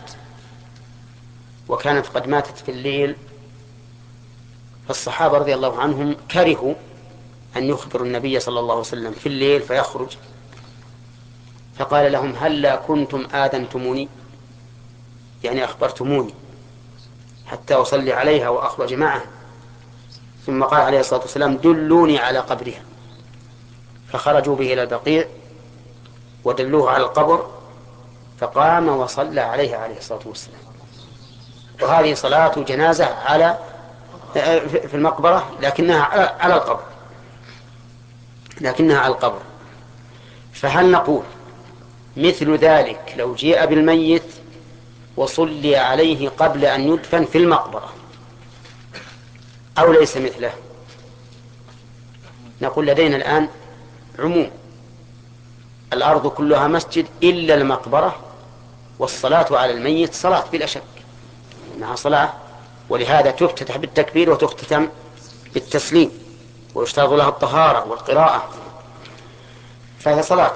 وكانت قد ماتت في الليل. فالصحابة رضي الله عنهم كرهوا أن يخبروا النبي صلى الله عليه وسلم في الليل فيخرج، فقال لهم هلا كنتم آذنتموني، يعني أخبرتموني حتى أصلي عليها وأخرج معها. ثم قال عليه الصلاة والسلام دلوني على قبرها، فخرجوا به إلى البقيع ودلوه على القبر، فقام وصلى عليها عليه الصلاة والسلام. وهذه صلاة جنازة على في المقبرة، لكنها على القبر، لكنها على القبر. فهل نقول مثل ذلك لو جيء بالميت وصلي عليه قبل أن يدفن في المقبرة أو ليس مثله؟ نقول لدينا الآن عموم، الأرض كلها مسجد إلا المقبرة، والصلاة على الميت صلاة بلا شك إنها صلاة، ولهذا تفتتح بالتكبير وتختتم بالتسليم، ويشترط لها الطهارة والقراءة، فهي صلاة.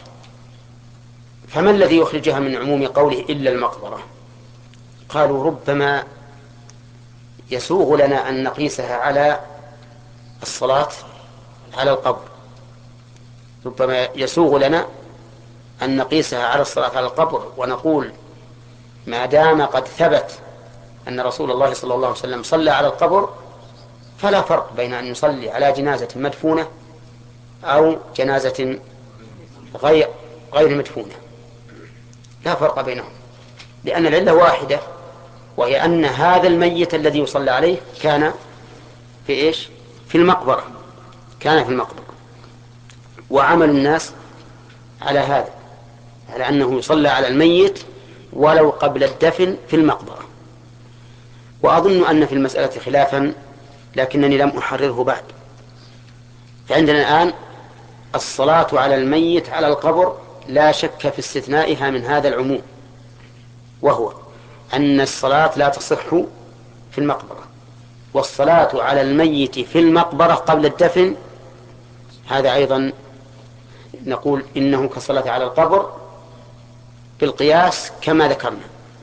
فما الذي يخرجها من عموم قوله إلا المقبرة؟ قالوا ربما يسوغ لنا أن نقيسها على الصلاة على القبر، ربما يسوغ لنا أن نقيسها على الصلاة على القبر، ونقول ما دام قد ثبت أن رسول الله صلى الله عليه وسلم صلى على القبر فلا فرق بين أن يصلي على جنازة مدفونة أو جنازة غير غير مدفونة، لا فرق بينهم، لأن العلة واحدة، وهي أن هذا الميت الذي يصلى عليه كان في إيش؟ في المقبرة، كان في المقبرة، وعمل الناس على هذا، على أنه يصلى على الميت ولو قبل الدفن في المقبرة. وأظن أن في المسألة خلافا لكنني لم أحرره بعد. فعندنا الآن الصلاة على الميت على القبر لا شك في استثنائها من هذا العموم، وهو أن الصلاة لا تصح في المقبرة، والصلاة على الميت في المقبرة قبل الدفن هذا أيضا نقول إنه كالصلاة على القبر بالقياس كما ذكرنا.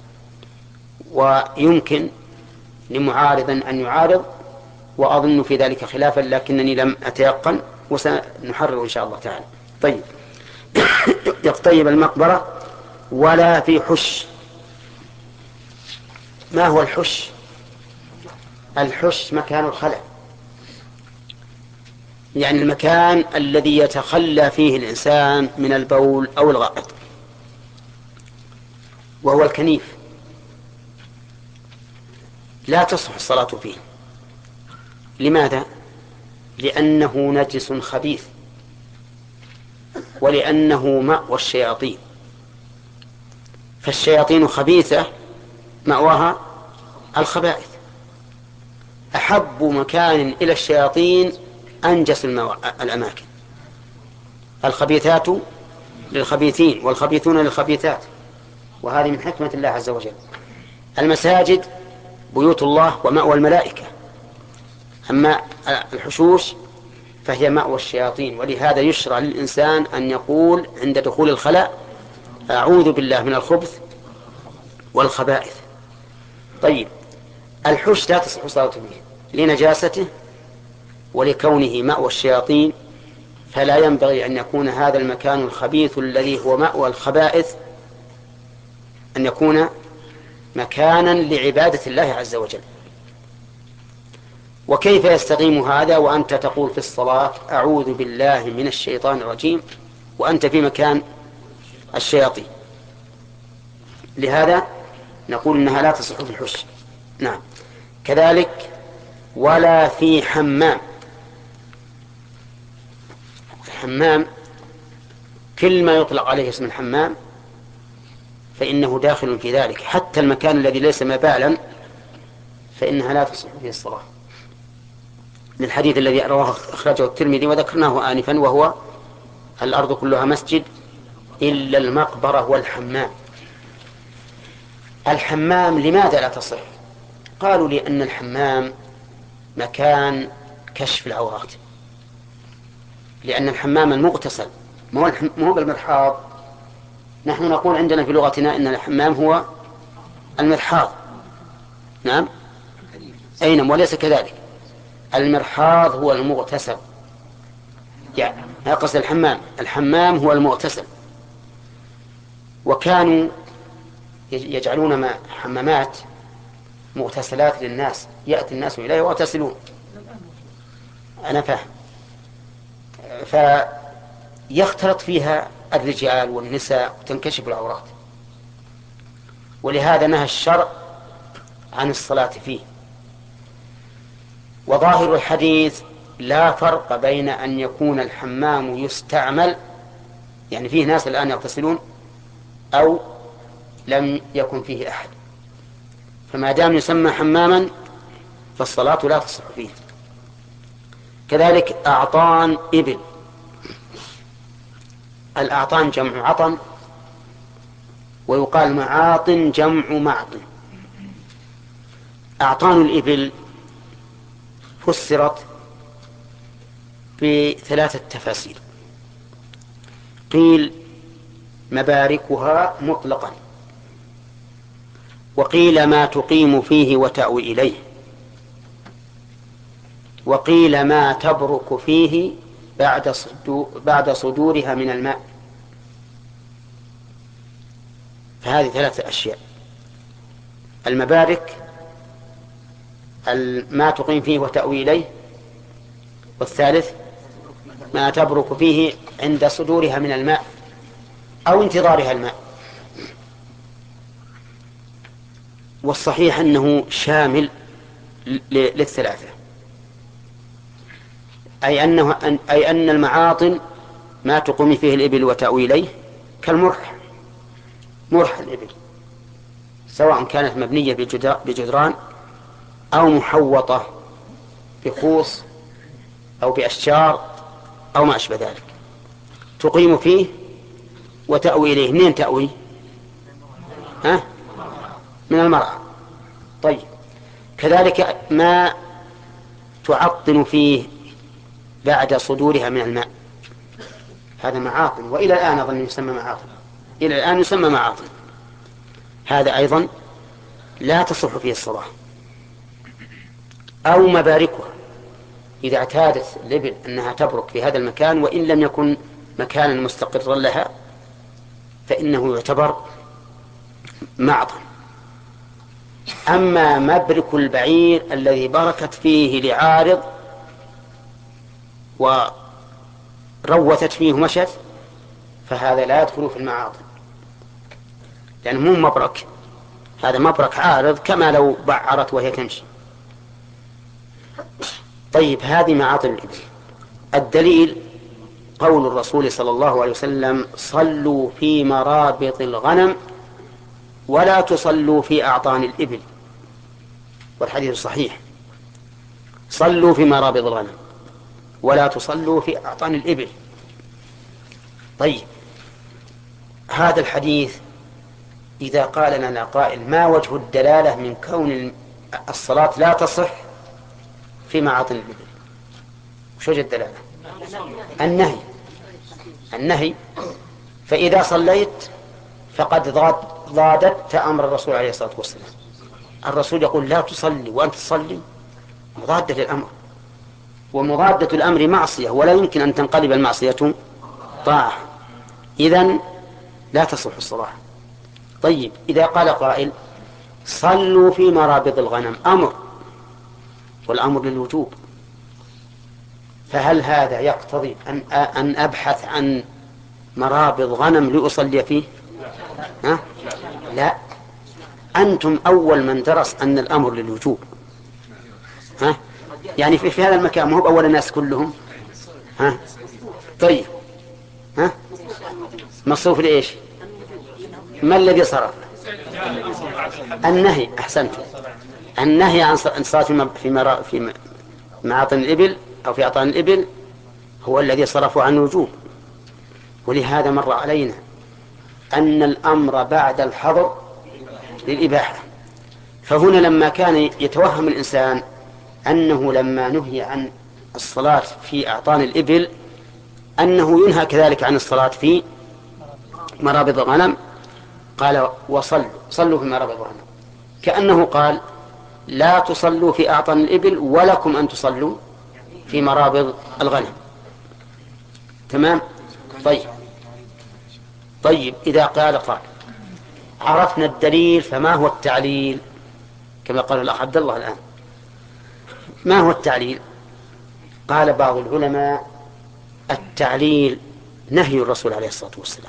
ويمكن لمعارض أن يعارض، وأظن في ذلك خلافا لكنني لم أتيقن، وسنحرر إن شاء الله تعالى. طيب يقطيب المقبرة ولا في حش. ما هو الحش؟ الحش مكان الخلع، يعني المكان الذي يتخلى فيه الإنسان من البول أو الغائط، وهو الكنيف، لا تصح الصلاة فيه. لماذا؟ لأنه نجس خبيث، ولأنه مأوى الشياطين، فالشياطين خبيثة مأواها الخبائث، أحب مكان إلى الشياطين أنجس الأماكن، الخبيثات للخبيثين والخبيثون للخبيثات، وهذه من حكمة الله عز وجل. المساجد بيوت الله ومأوى الملائكة، أما الحشوش فهي مأوى الشياطين، ولهذا يشرع للإنسان أن يقول عند دخول الخلاء أعوذ بالله من الخبث والخبائث. طيب الحش لا تصح الصلاة به لنجاسته ولكونه مأوى الشياطين، فلا ينبغي أن يكون هذا المكان الخبيث الذي هو مأوى الخبائث أن يكون مكانا لعبادة الله عز وجل. وكيف يستقيم هذا وأنت تقول في الصلاة أعوذ بالله من الشيطان الرجيم وأنت في مكان الشياطين؟ لهذا نقول إنها لا تصح في الحش. نعم. كذلك ولا في حمام. الحمام كل ما يطلق عليه اسم الحمام فإنه داخل في ذلك، حتى المكان الذي ليس مبالا فإنها لا تصح فيه الصلاة، للحديث الذي رواه أخرجه الترمذي وذكرناه آنفا، وهو الأرض كلها مسجد إلا المقبرة والحمام. الحمام لماذا لا تصح؟ قالوا لأن الحمام مكان كشف العورات، لأن الحمام المغتسل ما هو بالمرحاض. نحن نقول عندنا في لغتنا إن الحمام هو المرحاض، نعم أينم، وليس كذلك. المرحاض هو المغتسل، يعني قصد الحمام الحمام هو المغتسل. وكانوا يجعلون حمامات مغتسلات للناس، يأتي الناس إليه ويغتسلون، أنا فاهم، فيختلط فيها الرجال والنساء وتنكشف العورات، ولهذا نهى الشرع عن الصلاة فيه. وظاهر الحديث لا فرق بين أن يكون الحمام يستعمل، يعني فيه ناس الآن يغتسلون، أو لم يكن فيه أحد، فما دام يسمى حماما فالصلاة لا تصح فيه. كذلك أعطان إبل، الأعطان جمع عطن، ويقال معاطن جمع معطن. أعطان الإبل فسرت بثلاثة تفاسير. قيل مباركها مطلقا، وقيل ما تقيم فيه وتأوي إليه، وقيل ما تبرك فيه بعد بعد صدورها من الماء. فهذه ثلاثة أشياء: المبارك، ما تقيم فيه وتأوي إليه، والثالث ما تبرك فيه عند صدورها من الماء أو انتظارها الماء. والصحيح أنه شامل للثلاثة، أي أنه أي أن المعاطن ما تقوم فيه الإبل وتأوي إليه كالمرح، مرح الإبل، سواء كانت مبنية بجدران أو محوطة بخوص أو بأشجار أو ما أشبه ذلك، تقيم فيه وتأوي إليه. منين تأوي؟ ها؟ من المرأة. طيب، كذلك ما تعطن فيه بعد صدورها من الماء، هذا معاطن، وإلى الآن أظن يسمى معاطن، إلى الآن يسمى معاطن، هذا أيضا لا تصح فيه الصلاة. أو مباركها، إذا اعتادت الإبل أنها تبرك في هذا المكان وإن لم يكن مكانا مستقرا لها فإنه يعتبر معطن. أما مبرك البعير الذي بركت فيه لعارض وروثت فيه مشت فهذا لا يدخل في المعاطن، لأنه مو مبرك، هذا مبرك عارض كما لو بعرت وهي تمشي. طيب، هذه معاطن الإبل. الدليل قول الرسول صلى الله عليه وسلم: صلوا في مرابط الغنم ولا تصلوا في أعطان الإبل، والحديث صحيح، صلوا في مرابط الغنم ولا تصلوا في أعطان الإبل. طيب، هذا الحديث إذا قال لنا قائل ما وجه الدلالة من كون الصلاة لا تصح في معاطن الإبل؟ وش وجه الدلالة؟ النهي، النهي. فإذا صليت فقد ضادت أمر الرسول عليه الصلاة والسلام. الرسول يقول لا تصلي وأنت تصلي، مضادة للأمر، ومضادة الأمر معصية، ولا يمكن أن تنقلب المعصية طاعة، إذن لا تصح الصلاة. طيب، إذا قال قائل صلوا في مرابط الغنم، أمر، والأمر للوجوب، فهل هذا يقتضي أن أن أبحث عن مرابط غنم لأصلي فيه؟ ها؟ لا، أنتم أول من درس أن الأمر للوجوب، ها؟ يعني في, في هذا المكان ما هو أول الناس كلهم، ها؟ طيب، ها؟ مصروف لإيش؟ ما الذي صرف؟ النهي. أحسنت. النهي عن الصلاة في في معاطن الإبل أو في أعطان الإبل هو الذي صرفوا عن الوجوب. ولهذا مر علينا أن الأمر بعد الحظر للإباحة. فهنا لما كان يتوهم الإنسان أنه لما نهي عن الصلاة في أعطان الإبل أنه ينهى كذلك عن الصلاة في مرابض الغنم، قال وصلوا صلوا في مرابض الغنم، كأنه قال لا تصلوا في أعطان الإبل ولكم أن تصلوا في مرابض الغنم. تمام. طيب طيب إذا قال قال عرفنا الدليل فما هو التعليل؟ كما قال الأخ عبد الله الآن، ما هو التعليل؟ قال بعض العلماء التعليل نهي الرسول عليه الصلاة والسلام،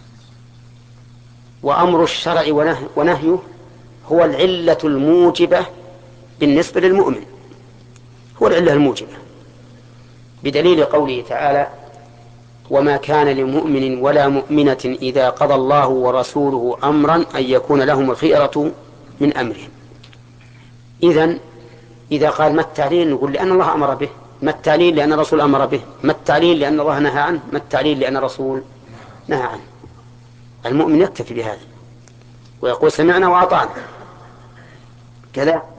وأمر الشرع ونهيه هو العلة الموجبة بالنسبة للمؤمن، هو العلة الموجبة، بدليل قوله تعالى وما كان لمؤمن ولا مؤمنة إذا قضى الله ورسوله أمرا أن يكون لهم الخيرة من أمرهم. إذن إذا قال ما التعليل نقول لأن الله أمر به، ما التعليل لأن الرسول أمر به، ما التعليل لأن الله نهى عنه، ما التعليل لأن الرسول نهى عنه. المؤمن يكتفي بهذا ويقول سمعنا وأطعنا كذا.